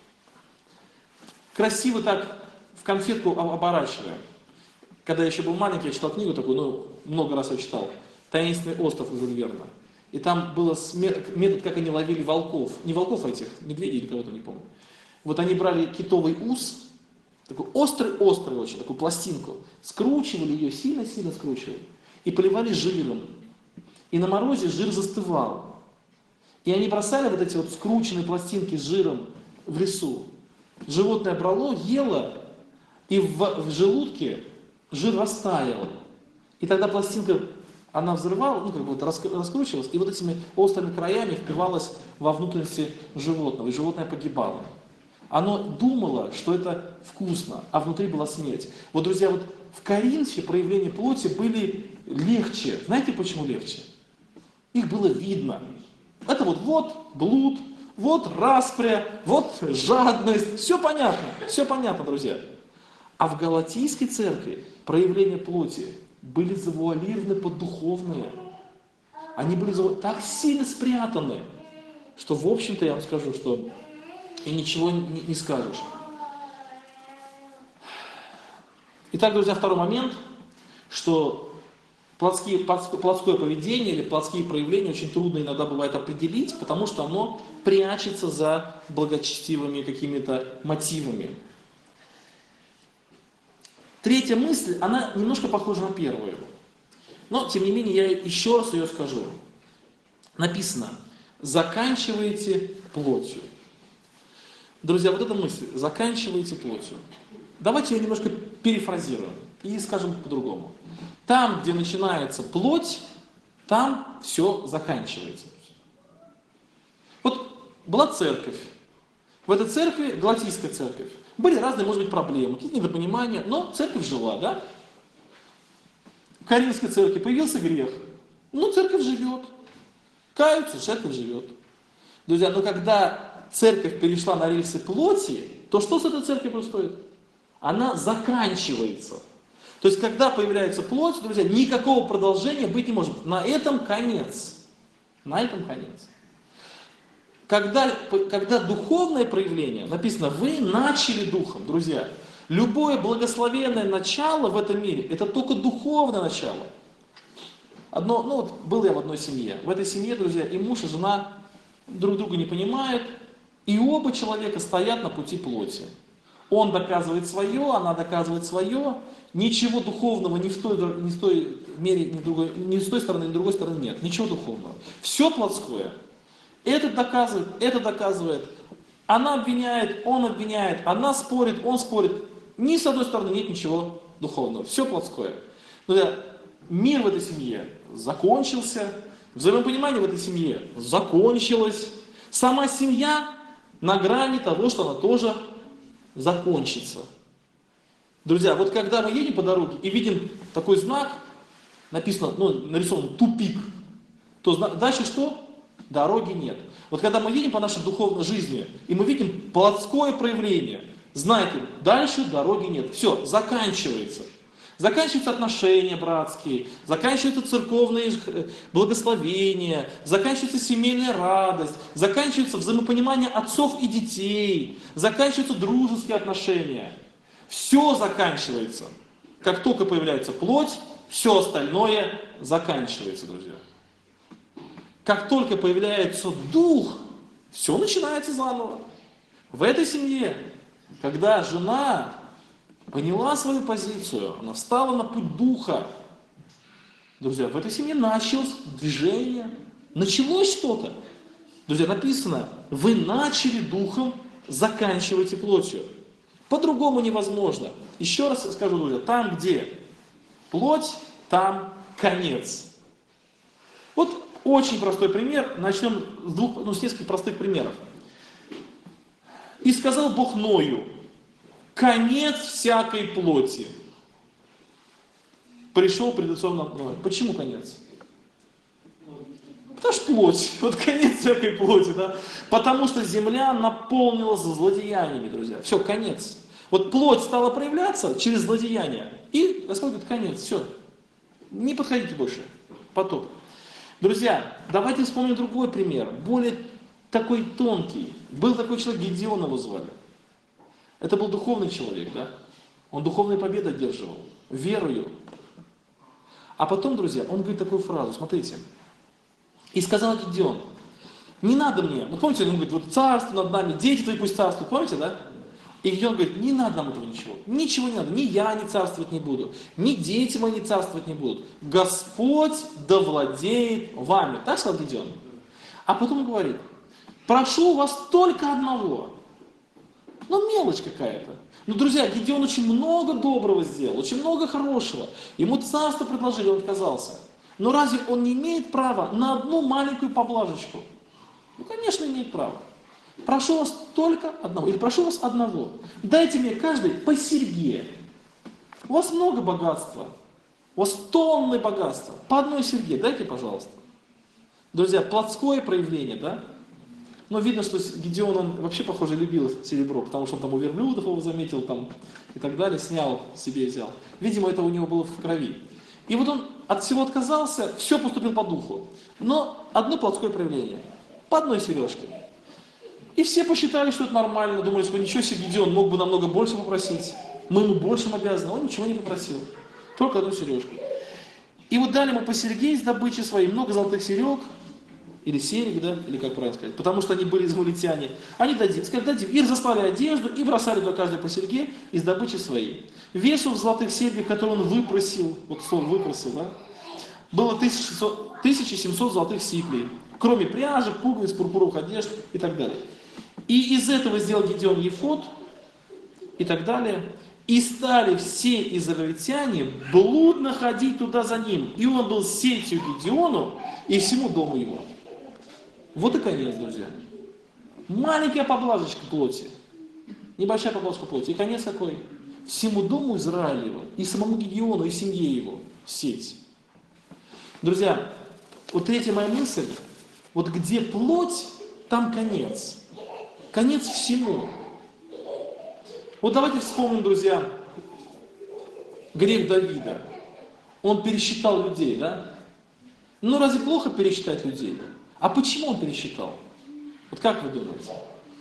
красиво так в конфетку оборачиваем. Когда я еще был маленький, я читал книгу такую, много раз я читал, «Таинственный остров» из Верна. И там был метод, как они ловили волков. Не волков, а этих, медведей или кого-то, не помню. Вот они брали китовый ус, такой острый-острый очень, такую пластинку, скручивали ее, сильно-сильно скручивали, и поливали жиром. И на морозе жир застывал. И они бросали вот эти вот скрученные пластинки с жиром в лесу. Животное брало, ело, и в желудке жир растаял. И тогда пластинка, она взрывала, раскручивалась, и вот этими острыми краями впивалась во внутренности животного, и животное погибало. Оно думало, что это вкусно, а внутри была смерть. Вот, друзья, вот в Коринфе проявления плоти были легче. Знаете, почему легче? Их было видно. Это вот блуд, вот распря, вот жадность. Все понятно, друзья. А в Галатийской церкви проявления плоти были завуалированы под духовные. Они были так сильно спрятаны, что, в общем-то, я вам скажу, что и ничего не скажешь. Итак, друзья, второй момент, что плотское поведение или плотские проявления очень трудно иногда бывает определить, потому что оно прячется за благочестивыми какими-то мотивами. Третья мысль, она немножко похожа на первую. Но, тем не менее, я еще раз ее скажу. Написано, заканчивайте плотью. Друзья, вот эта мысль, заканчивайте плотью. Давайте ее немножко перефразируем и скажем по-другому. Там, где начинается плоть, там все заканчивается. Вот была церковь. В этой церкви, Галатийская церковь, были разные, может быть, проблемы, какие-то недопонимания, но церковь жила, да? В Коринфской церкви появился грех. Церковь живет. Каются, церковь живет. Друзья, но когда церковь перешла на рельсы плоти, то что с этой церковью происходит? Она заканчивается. То есть, когда появляется плоть, друзья, никакого продолжения быть не может. На этом конец. На этом конец. Когда духовное проявление, написано, вы начали духом, друзья. Любое благословенное начало в этом мире, это только духовное начало. Был я в одной семье. В этой семье, друзья, и муж, и жена друг друга не понимают, и оба человека стоят на пути плоти. Он доказывает свое, она доказывает свое. Ничего духовного ни в той мере, ни с той стороны, ни с другой стороны нет. Ничего духовного. Все плотское. Этот доказывает, это доказывает. Она обвиняет, он обвиняет. Она спорит, он спорит. Ни с одной стороны нет ничего духовного. Все плотское. Мир в этой семье закончился. Взаимопонимание в этой семье закончилось. Сама семья на грани того, что она тоже закончится. Друзья, вот когда мы едем по дороге и видим такой знак, написано, нарисован тупик, то дальше что? Дороги нет. Вот когда мы едем по нашей духовной жизни, и мы видим плотское проявление, знаете, дальше дороги нет. Все, заканчивается. Заканчиваются отношения братские, заканчиваются церковные благословения, заканчивается семейная радость, заканчивается взаимопонимание отцов и детей, заканчиваются дружеские отношения. Все заканчивается. Как только появляется плоть, все остальное заканчивается, друзья. Как только появляется дух, все начинается заново. В этой семье, когда жена поняла свою позицию, она встала на путь духа, Друзья, в этой семье началось движение, началось что-то. Друзья, написано, вы начали духом, заканчиваете плотью. По-другому невозможно. Еще раз скажу, друзья, там, где плоть, там конец. Вот очень простой пример. Начнем с нескольких простых примеров. «И сказал Бог Ною, конец всякой плоти». Пришел пред лицом над Ноем. Почему конец? Потому что плоть. Вот конец всякой плоти, да? Потому что земля наполнилась злодеяниями, друзья. Все, конец. Вот плоть стала проявляться через злодеяния. И Господь говорит, конец, все. Не подходите больше. Потоп. Друзья, давайте вспомним другой пример. Более такой тонкий. Был такой человек, Гедеона его звали. Это был духовный человек, да? Он духовные победы одерживал. Верою. А потом, друзья, он говорит такую фразу, смотрите. И сказал Гедеон, не надо мне, вот помните, он говорит, вот царство над нами, дети твои пусть царствуют, помните, да? И Гедеон говорит, не надо нам этого ничего не надо, ни я не царствовать не буду, ни дети мои не царствовать не будут. Господь да владеет вами. Так сказал Гедеон. А потом говорит, прошу у вас только одного. Ну, мелочь какая-то. Ну, друзья, Гедеон очень много доброго сделал, очень много хорошего. Ему царство предложили, он отказался. Но разве он не имеет права на одну маленькую поблажечку? Ну, конечно, имеет право. Прошу вас только одного, или прошу вас одного. Дайте мне каждый по серьге. У вас много богатства, у вас тонны богатства. По одной серьге дайте, пожалуйста. Друзья, плотское проявление, да? Но видно, что Гедеон, он вообще, похоже, любил серебро, потому что он там у верблюдов его заметил там, и так далее, снял, себе взял. Видимо, это у него было в крови. И вот он от всего отказался, все поступил по духу. Но одно плотское проявление. По одной сережке. И все посчитали, что это нормально, думали, что ничего себе, Гедеон мог бы намного больше попросить. Мы ему большим обязаны, он ничего не попросил. Только одну сережку. И вот дали ему по серьге из добычи своей, много золотых серег, или серег, да, или как правильно сказать, потому что они были измалитяне. Они сказали, дадим. И разослали одежду, и бросали туда каждый по серьге из добычи своей. Весу в золотых серьгах, который он выпросил, вот слово выпросил, да, было 1700 золотых сиклей, кроме пряжи, пуговиц, пурпуровых одежд и так далее. И из этого сделал Гедеон ефод и так далее. И стали все израильтяне блудно ходить туда за ним. И он был сетью Гедеону и всему дому его. Вот и конец, друзья. Маленькая поблажечка плоти. Небольшая поблажка плоти. И конец какой? Всему дому Израилева, и самому Гедеону, и семье его. Сеть. Друзья, вот третья моя мысль. Вот где плоть, там конец. Конец всему. Вот давайте вспомним, друзья, грех Давида. Он пересчитал людей, да? Ну разве плохо пересчитать людей? А почему он пересчитал? Вот как вы думаете?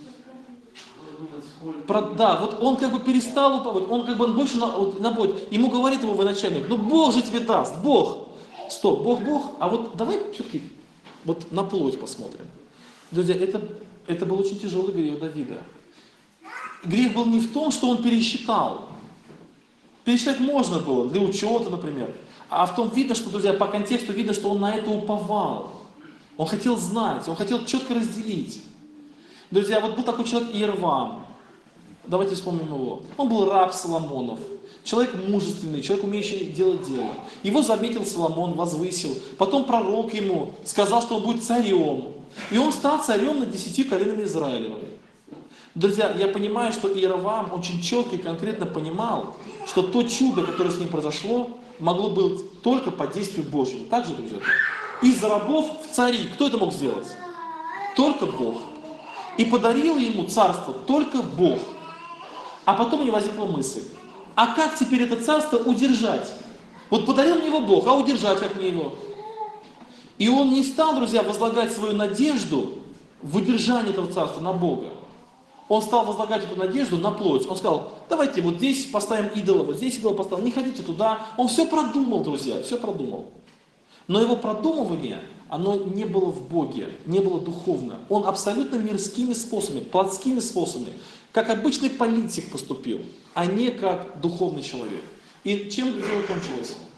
Да, вот он как бы перестал уповать, он как бы больше на Бог. Ему говорит его военачальник, ну Бог же тебе даст, Бог. Стоп, Бог, а вот давай все-таки вот на плоть посмотрим. Друзья, это был очень тяжелый грех Давида. Грех был не в том, что он пересчитал. Пересчитать можно было, для учета, например. А в том видно, что, друзья, по контексту видно, что он на это уповал. Он хотел знать, он хотел четко разделить. Друзья, вот был такой человек Иервам. Давайте вспомним его. Он был раб Соломонов. Человек мужественный, человек, умеющий делать дело. Его заметил Соломон, возвысил. Потом пророк ему сказал, что он будет царем. И он стал царем над 10 коленами Израилевыми. Друзья, я понимаю, что Иеровам очень четко и конкретно понимал, что то чудо, которое с ним произошло, могло быть только по действию Божьему. Так же, друзья? Из рабов в цари. Кто это мог сделать? Только Бог. И подарил ему царство только Бог. А потом у него возникла мысль, а как теперь это царство удержать? Вот подарил мне его Бог, а удержать как мне его? И он не стал, друзья, возлагать свою надежду в удержании этого царства на Бога. Он стал возлагать эту надежду на плоть. Он сказал, давайте вот здесь поставим идола, вот здесь идола поставим, не ходите туда. Он все продумал, друзья, все продумал. Но его продумывание, оно не было в Боге, не было духовно. Он абсолютно мирскими способами, плотскими способами, как обычный политик поступил, а не как духовный человек. И чем дело кончилось?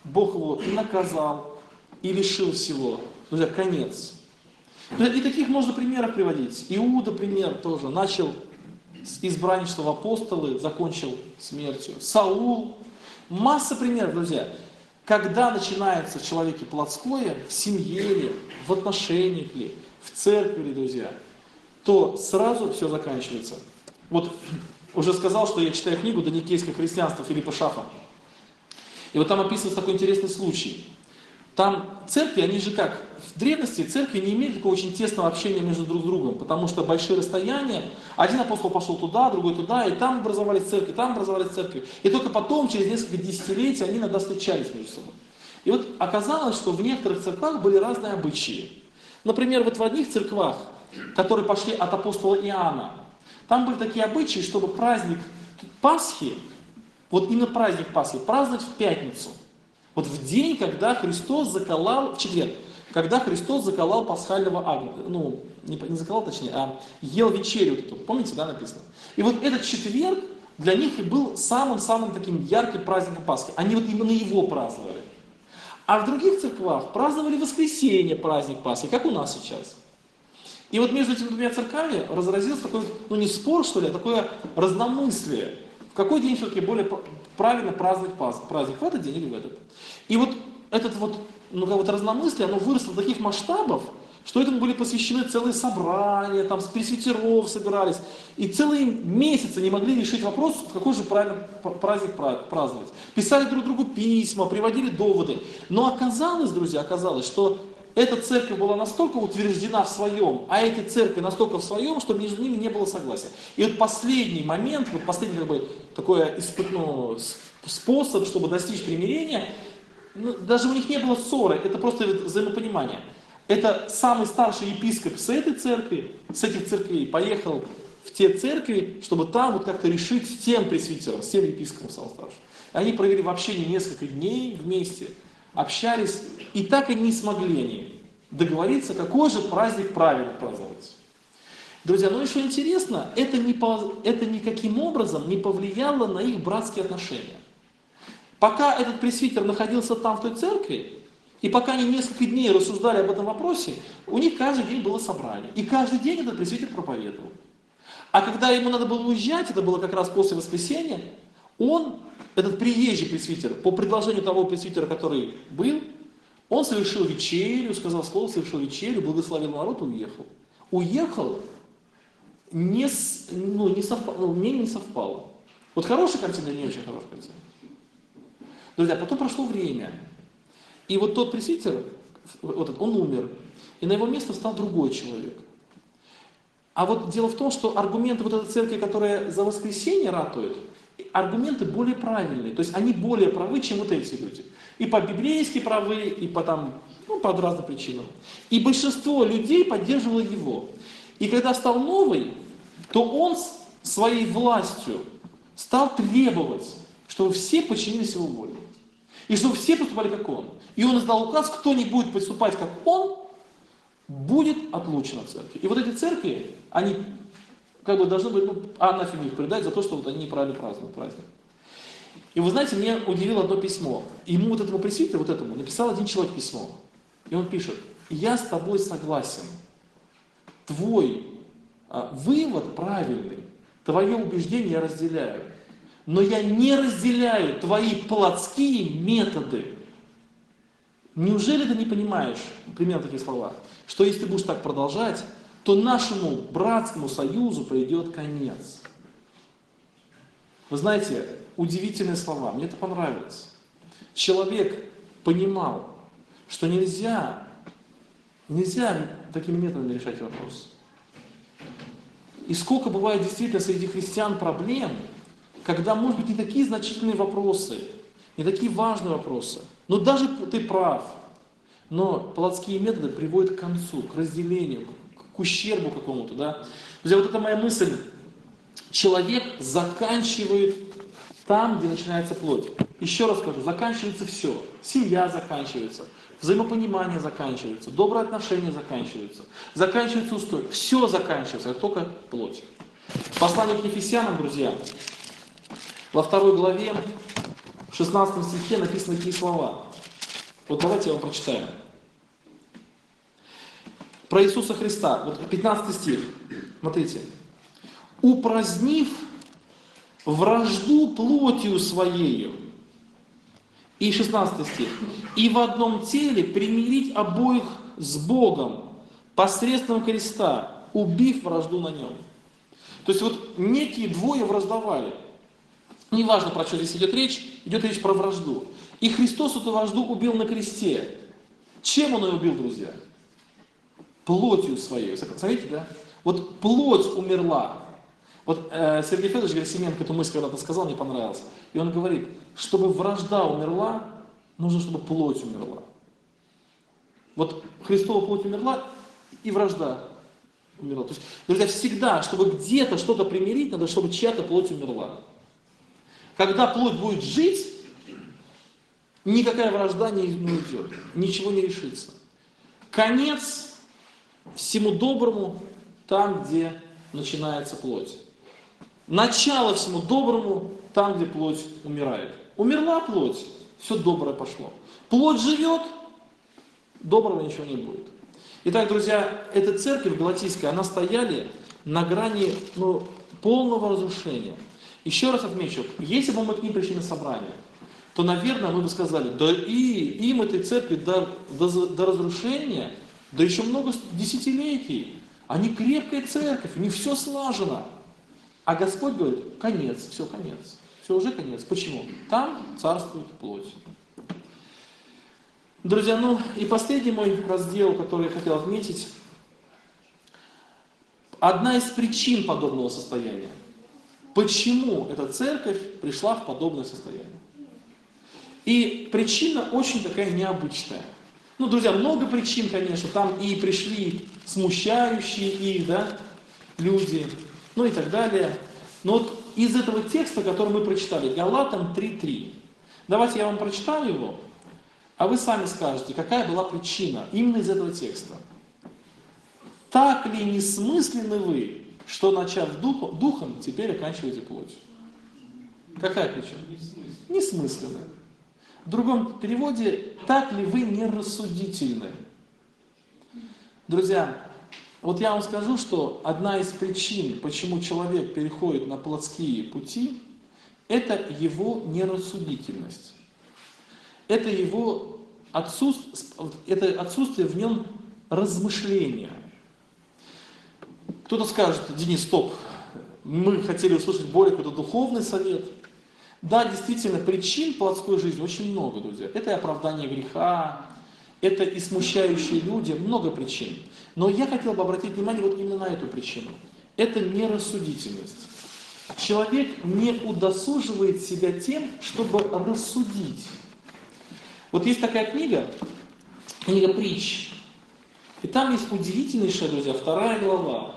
Бог его и наказал, и лишил всего. Друзья, конец. И таких можно примеров приводить. Иуда, пример тоже. Начал с избранничества в апостолы, закончил смертью. Саул. Масса примеров, друзья. Когда начинается в человеке плотское, в семье ли, в отношениях ли, в церкви ли, друзья, то сразу все заканчивается. Вот уже сказал, что я читаю книгу «Доникейское христианство» Филиппа Шафа. И вот там описывается такой интересный случай. Там церкви, они же как? В древности церкви не имели такого очень тесного общения между друг другом, потому что большие расстояния, один апостол пошел туда, другой туда, и там образовались церкви, там образовались церкви. И только потом, через несколько десятилетий, они иногда встречались между собой. И вот оказалось, что в некоторых церквах были разные обычаи. Например, вот в одних церквах, которые пошли от апостола Иоанна, там были такие обычаи, чтобы праздник Пасхи, вот именно праздник Пасхи, праздновать в пятницу. Вот в день, когда Христос заколол, в четверг, когда Христос заколол пасхального агнца, ну, не заколол точнее, а ел вечерю эту, помните, да, написано? И вот этот четверг для них и был самым-самым таким ярким праздником Пасхи. Они вот именно его праздновали. А в других церквах праздновали воскресенье, праздник Пасхи, как у нас сейчас. И вот между этими двумя церквами разразился такой, ну не спор, что ли, а такое разномыслие. В какой день все-таки более правильно праздновать праздник, в этот день или в этот? И вот этот вот, ну, как вот разномыслие, оно выросло до таких масштабов, что этому были посвящены целые собрания, там с пресвитеров собирались, и целые месяцы не могли решить вопрос, какой же правильно праздник праздновать. Писали друг другу письма, приводили доводы. Но оказалось, друзья, что эта церковь была настолько утверждена в своем, а эти церкви настолько в своем, что между ними не было согласия. И вот последний момент, вот последний как бы, такой способ, чтобы достичь примирения, ну, даже у них не было ссоры, это просто взаимопонимание. Это самый старший епископ с этой церкви, с этих церквей поехал в те церкви, чтобы там вот как-то решить с тем пресвитером, с тем епископом самым старшим. Они провели в общении несколько дней вместе, общались, и так и не смогли они договориться, какой же праздник правильно праздновать. Друзья, ну и что интересно, это никаким образом не повлияло на их братские отношения. Пока этот пресвитер находился там, в той церкви, и пока они несколько дней рассуждали об этом вопросе, у них каждый день было собрание. И каждый день этот пресвитер проповедовал. А когда ему надо было уезжать, это было как раз после воскресенья, он, этот приезжий пресвитер, по предложению того пресвитера, который был, он совершил вечерю, сказал слово, совершил вечерю, благословил народ и уехал. Уехал, мне не совпало. Вот хорошая картина или не очень хорошая картина? Друзья, потом прошло время. И вот тот пресвитер, он умер, и на его место встал другой человек. А вот дело в том, что аргументы вот этой церкви, которая за воскресенье ратует, аргументы более правильные, то есть они более правы, чем вот эти люди. И по-библейски правы, и по разным причинам. И большинство людей поддерживало его. И когда стал новый, то он своей властью стал требовать, чтобы все подчинились его воле. И чтобы все поступали как он. И он издал указ, кто не будет поступать как он, будет отлучен от церкви. И вот эти церкви, они как бы должны быть, анафеме их предать за то, что вот они неправильно празднуют праздник. И вы знаете, меня удивило одно письмо. Ему вот этому пресвитеру, вот этому, написал один человек письмо. И он пишет: я с тобой согласен. Твой вывод правильный, твое убеждение я разделяю. Но я не разделяю твои плотские методы. Неужели ты не понимаешь, примерно такие слова, что если ты будешь так продолжать, то нашему братскому союзу придет конец. Вы знаете, удивительные слова, мне это понравилось. Человек понимал, что нельзя такими методами решать вопрос. И сколько бывает действительно среди христиан проблем, когда, может быть, не такие значительные вопросы, не такие важные вопросы, но даже ты прав, но плотские методы приводят к концу, к разделению, к ущербу какому-то, да. Друзья, вот это моя мысль. Человек заканчивает там, где начинается плоть. Еще раз скажу, заканчивается все. Семья заканчивается, взаимопонимание заканчивается, добрые отношения заканчивается устой. Все заканчивается, как только плоть. Послание к Ефесянам, друзья, во 2 главе, в 16 стихе написаны такие слова. Вот давайте я вам прочитаю. Про Иисуса Христа. Вот 15 стих. Смотрите. «Упразднив вражду плотью своею». И 16 стих. «И в одном теле примирить обоих с Богом посредством креста, убив вражду на нем». То есть вот некие двое враждовали. Неважно, про что здесь идет речь про вражду. И Христос эту вражду убил на кресте. Чем Он ее убил, друзья? Плотью своей. Смотрите, да? Вот плоть умерла. Вот Сергей Федорович Герасименко эту мысль когда-то сказал, мне понравилось. И он говорит, чтобы вражда умерла, нужно, чтобы плоть умерла. Вот Христова плоть умерла, и вражда умерла. То есть, друзья, всегда, чтобы где-то что-то примирить, надо, чтобы чья-то плоть умерла. Когда плоть будет жить, никакая вражда не уйдет, ничего не решится. Конец всему доброму там, где начинается плоть. Начало всему доброму там, где плоть умирает. Умерла плоть, все доброе пошло. Плоть живет, доброго ничего не будет. Итак, друзья, эта церковь галатийская, она стояли на грани полного разрушения. Еще раз отмечу, если бы мы к ним пришли на собрание, то, наверное, мы бы сказали, да и им этой церкви до разрушения, да еще много десятилетий. Они крепкая церковь, у них все слажено. А Господь говорит, конец, все уже конец. Почему? Там царствует плоть. Друзья, и последний мой раздел, который я хотел отметить. Одна из причин подобного состояния. Почему эта церковь пришла в подобное состояние? И причина очень такая необычная. Друзья, много причин, конечно, там и пришли смущающие их, люди, и так далее. Но вот из этого текста, который мы прочитали, Галатам 3:3, давайте я вам прочитаю его, а вы сами скажете, какая была причина именно из этого текста. «Так ли несмысленны вы, что, начав духом, теперь оканчиваете плотью?» Какая причина? Несмысленная. В другом переводе, так ли вы нерассудительны? Друзья, вот я вам скажу, что одна из причин, почему человек переходит на плотские пути, это его нерассудительность. Это его отсутствие в нем размышления. Кто-то скажет, Денис, стоп, мы хотели услышать более какой-то духовный совет. Да, действительно, причин плотской жизни очень много, друзья. Это и оправдание греха, это и смущающие люди, много причин. Но я хотел бы обратить внимание вот именно на эту причину. Это нерассудительность. Человек не удосуживает себя тем, чтобы рассудить. Вот есть такая книга «Притч». И там есть удивительнейшая, друзья, 2 глава.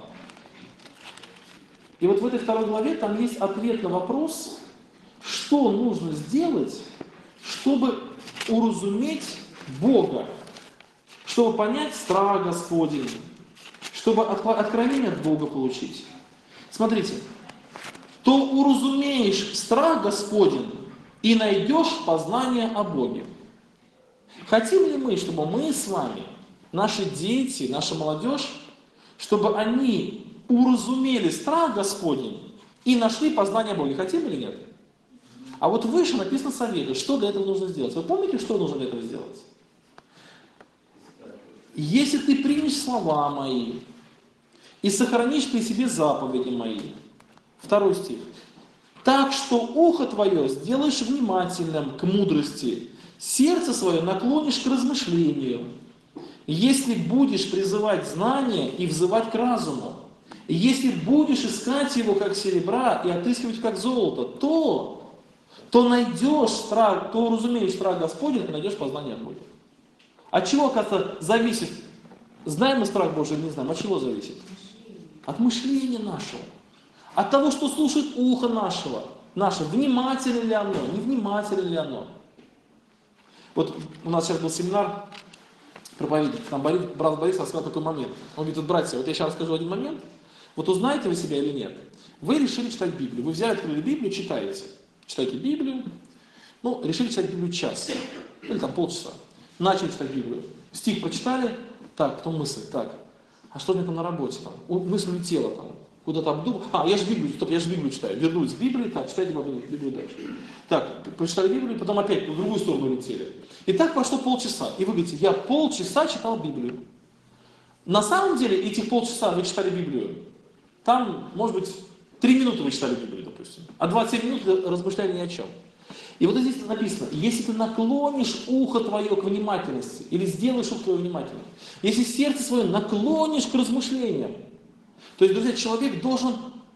И вот в этой 2 главе там есть ответ на вопрос, что нужно сделать, чтобы уразуметь Бога, чтобы понять страх Господень, чтобы откровение от Бога получить. Смотрите, то уразумеешь страх Господень и найдешь познание о Боге. Хотим ли мы, чтобы мы с вами, наши дети, наша молодежь, чтобы они уразумели страх Господень и нашли познание Бога? Хотим или нет? А вот выше написано советы, что для этого нужно сделать. Вы помните, что нужно для этого сделать? Если ты примешь слова мои и сохранишь при себе заповеди мои. 2 стих. Так что ухо твое сделаешь внимательным к мудрости, сердце свое наклонишь к размышлению. Если будешь призывать знания и взывать к разуму, если будешь искать его как серебра и отыскивать как золото, то найдешь страх, то уразумеешь страх Господень и найдешь познание Бога. От чего, оказывается, зависит? Знаем мы страх Божий или не знаем? От чего зависит? От мышления нашего. От того, что слушает ухо наше. Внимательно ли оно, невнимательно ли оно. Вот у нас сейчас был семинар проповедник, там брат Борис рассказал такой момент. Он говорит, братья, вот я сейчас расскажу один момент. Вот узнаете вы себя или нет? Вы решили читать Библию. Вы взяли, открыли Библию, читаете. Читайте Библию. Решили читать Библию час. Или там полчаса. Начали читать Библию. Стих прочитали, так, потом мысль, так, а что у меня там на работе? Там? Мысль улетела там, куда-то обдумал. Я же Библию читаю. Вернулись к Библии, так, читайте Библию дальше. Так, прочитали Библию, потом опять в другую сторону улетели. И так прошло полчаса. И вы говорите, я полчаса читал Библию. На самом деле, этих полчаса вы читали Библию. Там, может быть, 3 минуты вы читали Библию, допустим. А 27 минут размышляли ни о чем. И вот здесь написано, если ты наклонишь ухо твое к внимательности, или сделаешь ухо твое внимательным, если сердце свое наклонишь к размышлениям, то есть, друзья, человек должен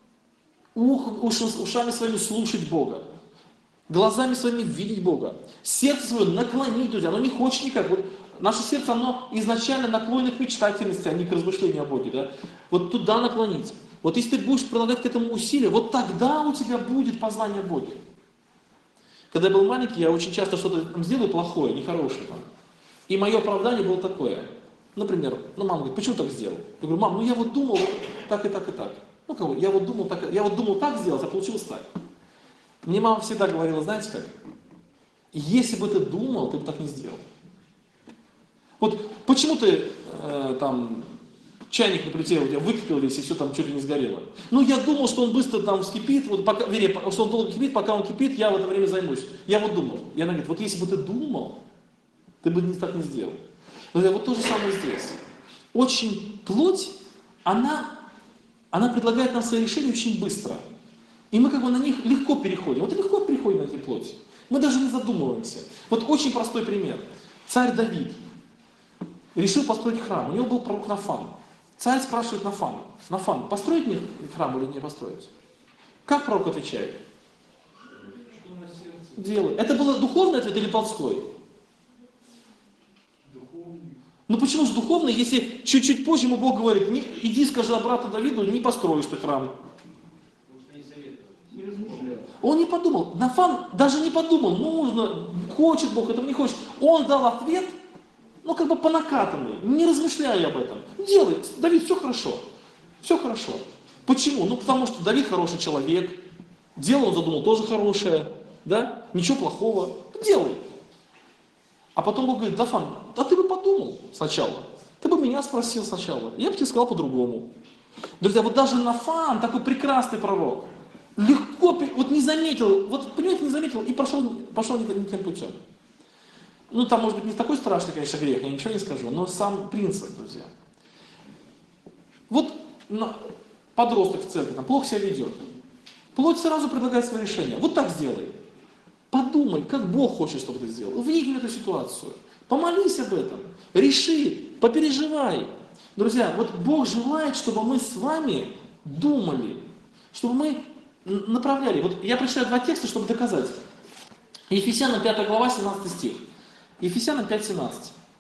ушами своими слушать Бога, глазами своими видеть Бога, сердце свое наклонить, друзья, оно не хочет никак. Вот наше сердце, оно изначально наклонено к мечтательности, а не к размышлению о Боге. Да? Вот туда наклонить. Вот если ты будешь прилагать к этому усилия, вот тогда у тебя будет познание Бога. Когда я был маленький, я очень часто что-то там сделаю плохое, нехорошее. Там. И мое оправдание было такое. Например, мама говорит, почему так сделал? Я говорю, мам, я вот думал так и так и так. Я вот думал так сделать, а получилось так. Мне мама всегда говорила, знаете как? Если бы ты думал, ты бы так не сделал. Вот почему ты там чайник на плите у тебя выкипел весь, и все там чуть ли не сгорело. Я думал, что он быстро там вскипит, что он долго кипит, пока он кипит, я в это время займусь. Я вот думал. И она говорит, вот если бы ты думал, ты бы так не сделал. Вот то же самое здесь. Очень плоть, она предлагает нам свои решения очень быстро. И мы на них легко переходим. Вот легко переходим на эти плоти. Мы даже не задумываемся. Вот очень простой пример. Царь Давид решил построить храм. У него был пророк Нафан. Царь спрашивает Нафан, построить мне храм или не построить? Как пророк отвечает? Делай. Это был духовный ответ или плотской? Духовный. Почему же духовный, если чуть-чуть позже ему Бог говорит, иди скажи брату Давиду, не построишь ты храм. Он не подумал. Нафан даже не подумал, нужно, хочет Бог, этого не хочет. Он дал ответ, по накатанной, не размышляя об этом. Делай, Давид, все хорошо. Все хорошо. Почему? Потому что Давид хороший человек, дело он задумал тоже хорошее, да? Ничего плохого. Делай. А потом Бог говорит, Нафан, ты бы подумал сначала. Ты бы меня спросил сначала. Я бы тебе сказал по-другому. Друзья, вот даже Нафан, такой прекрасный пророк, легко, не заметил, понимаете, не заметил и пошел не тем путем. Там может быть не такой страшный, конечно, грех, я ничего не скажу, но сам принцип, друзья. Подросток в церкви плохо себя ведет. Плоть сразу предлагает свои решения. Вот так сделай. Подумай, как Бог хочет, чтобы ты сделал. Вникни в эту ситуацию. Помолись об этом. Реши, попереживай. Друзья, Бог желает, чтобы мы с вами думали, чтобы мы направляли. Я прочитаю 2 текста, чтобы доказать. Ефесянам 5 глава, 17 стих. Ефесянам 5:17.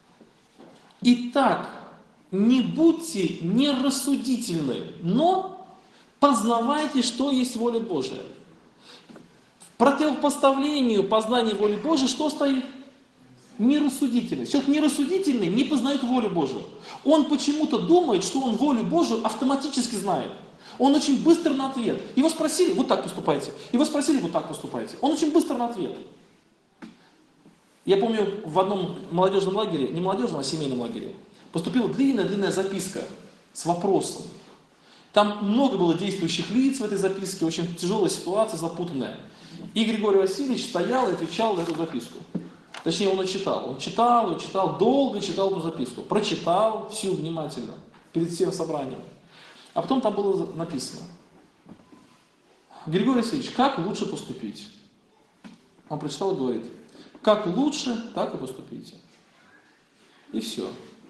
Итак, не будьте нерассудительны, но познавайте, что есть воля Божия. В противопоставлению познанию воли Божией что стоит? Нерассудительность. Человек нерассудительный не познает волю Божию. Он почему-то думает, что он волю Божию автоматически знает. Он очень быстр на ответ. Его спросили, вот так поступайте. Его спросили, вот так поступайте. Он очень быстр на ответ. Я помню, в одном молодежном лагере, не молодежном, а семейном лагере, поступила длинная записка с вопросом. Там много было действующих лиц в этой записке, очень тяжелая ситуация, запутанная. И Григорий Васильевич стоял и отвечал на эту записку. Точнее, он ее читал. Он читал, долго читал эту записку. Прочитал всю внимательно, перед всем собранием. А потом там было написано: Григорий Васильевич, как лучше поступить? Он прочитал и говорит: как лучше, так и поступите. И все.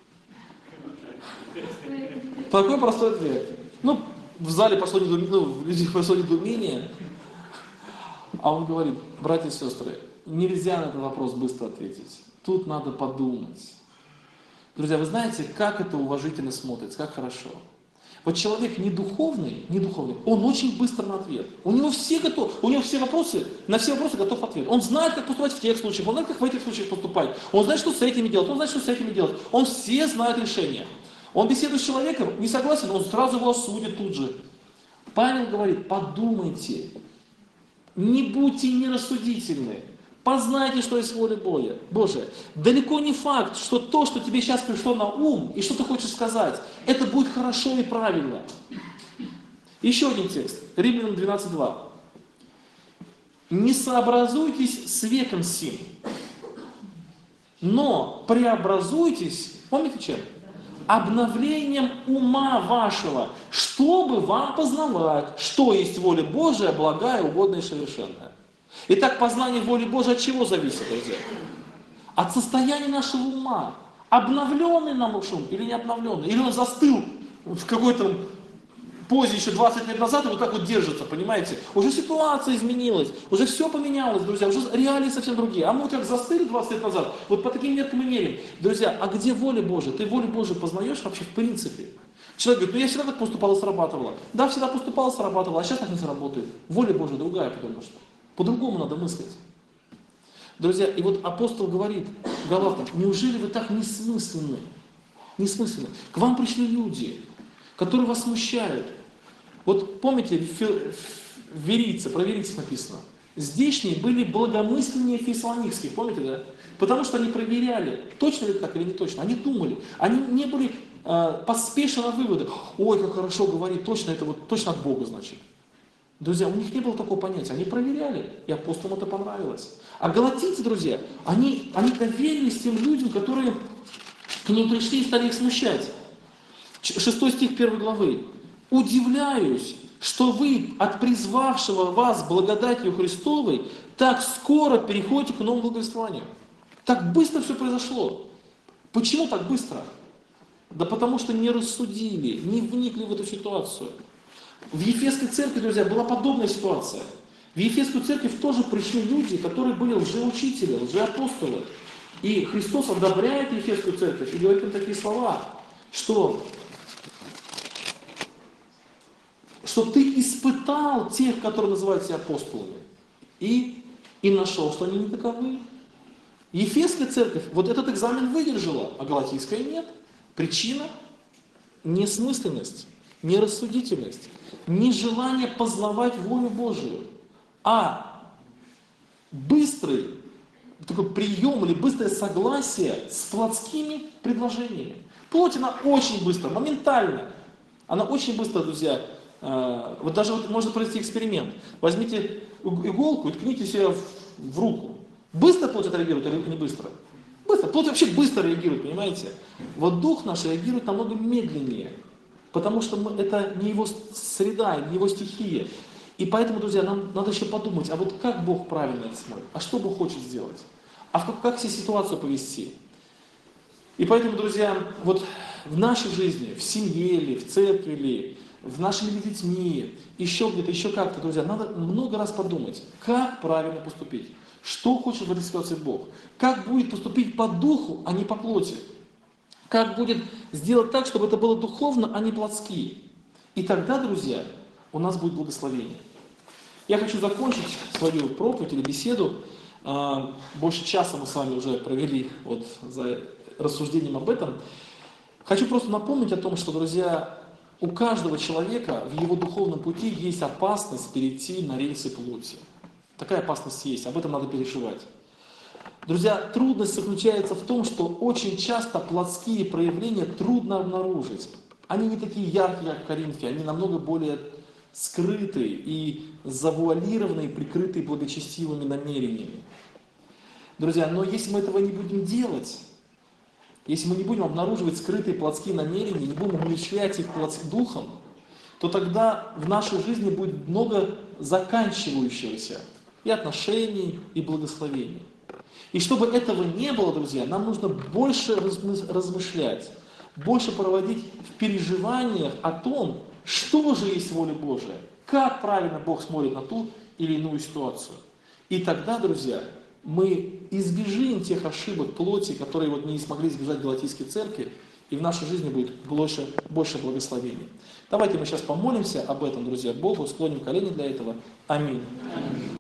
Такой простой ответ. В зале пошло недоумение. А он говорит: братья и сестры, нельзя на этот вопрос быстро ответить. Тут надо подумать. Друзья, вы знаете, как это уважительно смотрится, как хорошо. Человек не духовный, он очень быстро на ответ. У него на все вопросы готов ответ. Он знает, как поступать в тех случаях, он знает, как в этих случаях поступать. Он знает, что с этими делать, он знает, что с этими делать. Он все знает решения. Он беседует с человеком, не согласен, он сразу его осудит тут же. Павел говорит: подумайте, не будьте нерассудительны, Познайте, что есть воля Божия. Далеко не факт, что то, что тебе сейчас пришло на ум, и что ты хочешь сказать, это будет хорошо и правильно. Еще один текст. Римлянам 12:2. Не сообразуйтесь с веком сим, но преобразуйтесь, помните чем? Обновлением ума вашего, чтобы вам познавать, что есть воля Божия, благая, угодная и совершенная. Итак, познание воли Божией от чего зависит, друзья? От состояния нашего ума. Обновленный наш ум или не обновленный? Или он застыл в какой-то позе еще 20 лет назад и вот так вот держится, понимаете? Уже ситуация изменилась, уже все поменялось, друзья, уже реалии совсем другие. А мы вот как застыли 20 лет назад, вот по таким меркам и мерим. Друзья, а где воля Божия? Ты волю Божию познаешь вообще в принципе? Человек говорит, ну я всегда так поступал и срабатывала. Да, всегда поступал и срабатывала, а сейчас так не сработает. Воля Божия другая, потому что. По-другому надо мыслить. Друзья, и вот апостол говорит Галатам, неужели вы так несмысленны? Несмысленны. К вам пришли люди, которые вас смущают. Вот помните, в Верийце, про Верийцев написано, здешние были благомысленнее фессалоникских, помните, да? Потому что они проверяли, точно ли это так или не точно. Они думали, они не были поспешны на выводы. Ой, как хорошо говорит, точно это вот точно от Бога, значит. Друзья, у них не было такого понятия, они проверяли, и апостолам это понравилось. А галатийцы, друзья, они доверились тем людям, которые к ним пришли и стали их смущать. 6 стих 1 главы. «Удивляюсь, что вы от призвавшего вас благодатью Христовой так скоро переходите к новому благовествованию». Так быстро все произошло. Почему так быстро? Да потому что не рассудили, не вникли в эту ситуацию. В Ефесской церкви, друзья, была подобная ситуация. В Ефесскую церковь тоже пришли люди, которые были лжеучители, лжеапостолы. И Христос одобряет Ефесскую церковь и говорит им такие слова, что ты испытал тех, которые называют себя апостолами, и нашел, что они не таковы. Ефесская церковь вот этот экзамен выдержала, а галатийская нет. Причина – несмысленность, нерассудительность, нежелание познавать волю Божию, а быстрый такой прием или быстрое согласие с плотскими предложениями. Плоть, она очень быстро, моментально. Она очень быстро, друзья, вот даже вот можно провести эксперимент. Возьмите иголку и ткните себе в руку. Быстро плоть отреагирует или не быстро? Быстро. Плоть вообще быстро реагирует, понимаете? Вот дух наш реагирует намного медленнее, потому что это не его среда, не его стихия. И поэтому, друзья, нам надо еще подумать, а вот как Бог правильно это смотрит? А что Бог хочет сделать? А как себе ситуацию повести? И поэтому, друзья, вот в нашей жизни, в семье ли, в церкви ли, в нашими детьми, еще где-то, еще как-то, друзья, надо много раз подумать, как правильно поступить. Что хочет в этой ситуации Бог? Как будет поступить по духу, а не по плоти? Как будет сделать так, чтобы это было духовно, а не плотски? И тогда, друзья, у нас будет благословение. Я хочу закончить свою проповедь или беседу. Больше часа мы с вами уже провели вот за рассуждением об этом. Хочу просто напомнить о том, что, друзья, у каждого человека в его духовном пути есть опасность перейти на рельсы плоти. Такая опасность есть, об этом надо переживать. Друзья, трудность заключается в том, что очень часто плотские проявления трудно обнаружить. Они не такие яркие, как в Коринфе, они намного более скрытые и завуалированные, прикрытые благочестивыми намерениями. Друзья, но если мы этого не будем делать, если мы не будем обнаруживать скрытые плотские намерения, не будем умерщвлять их духом, то тогда в нашей жизни будет много заканчивающегося и отношений, и благословений. И чтобы этого не было, друзья, нам нужно больше размышлять, больше проводить в переживаниях о том, что же есть воля Божия, как правильно Бог смотрит на ту или иную ситуацию. И тогда, друзья, мы избежим тех ошибок плоти, которые вот не смогли избежать галатийской церкви, и в нашей жизни будет больше благословений. Давайте мы сейчас помолимся об этом, друзья, Богу, склоним колени для этого. Аминь.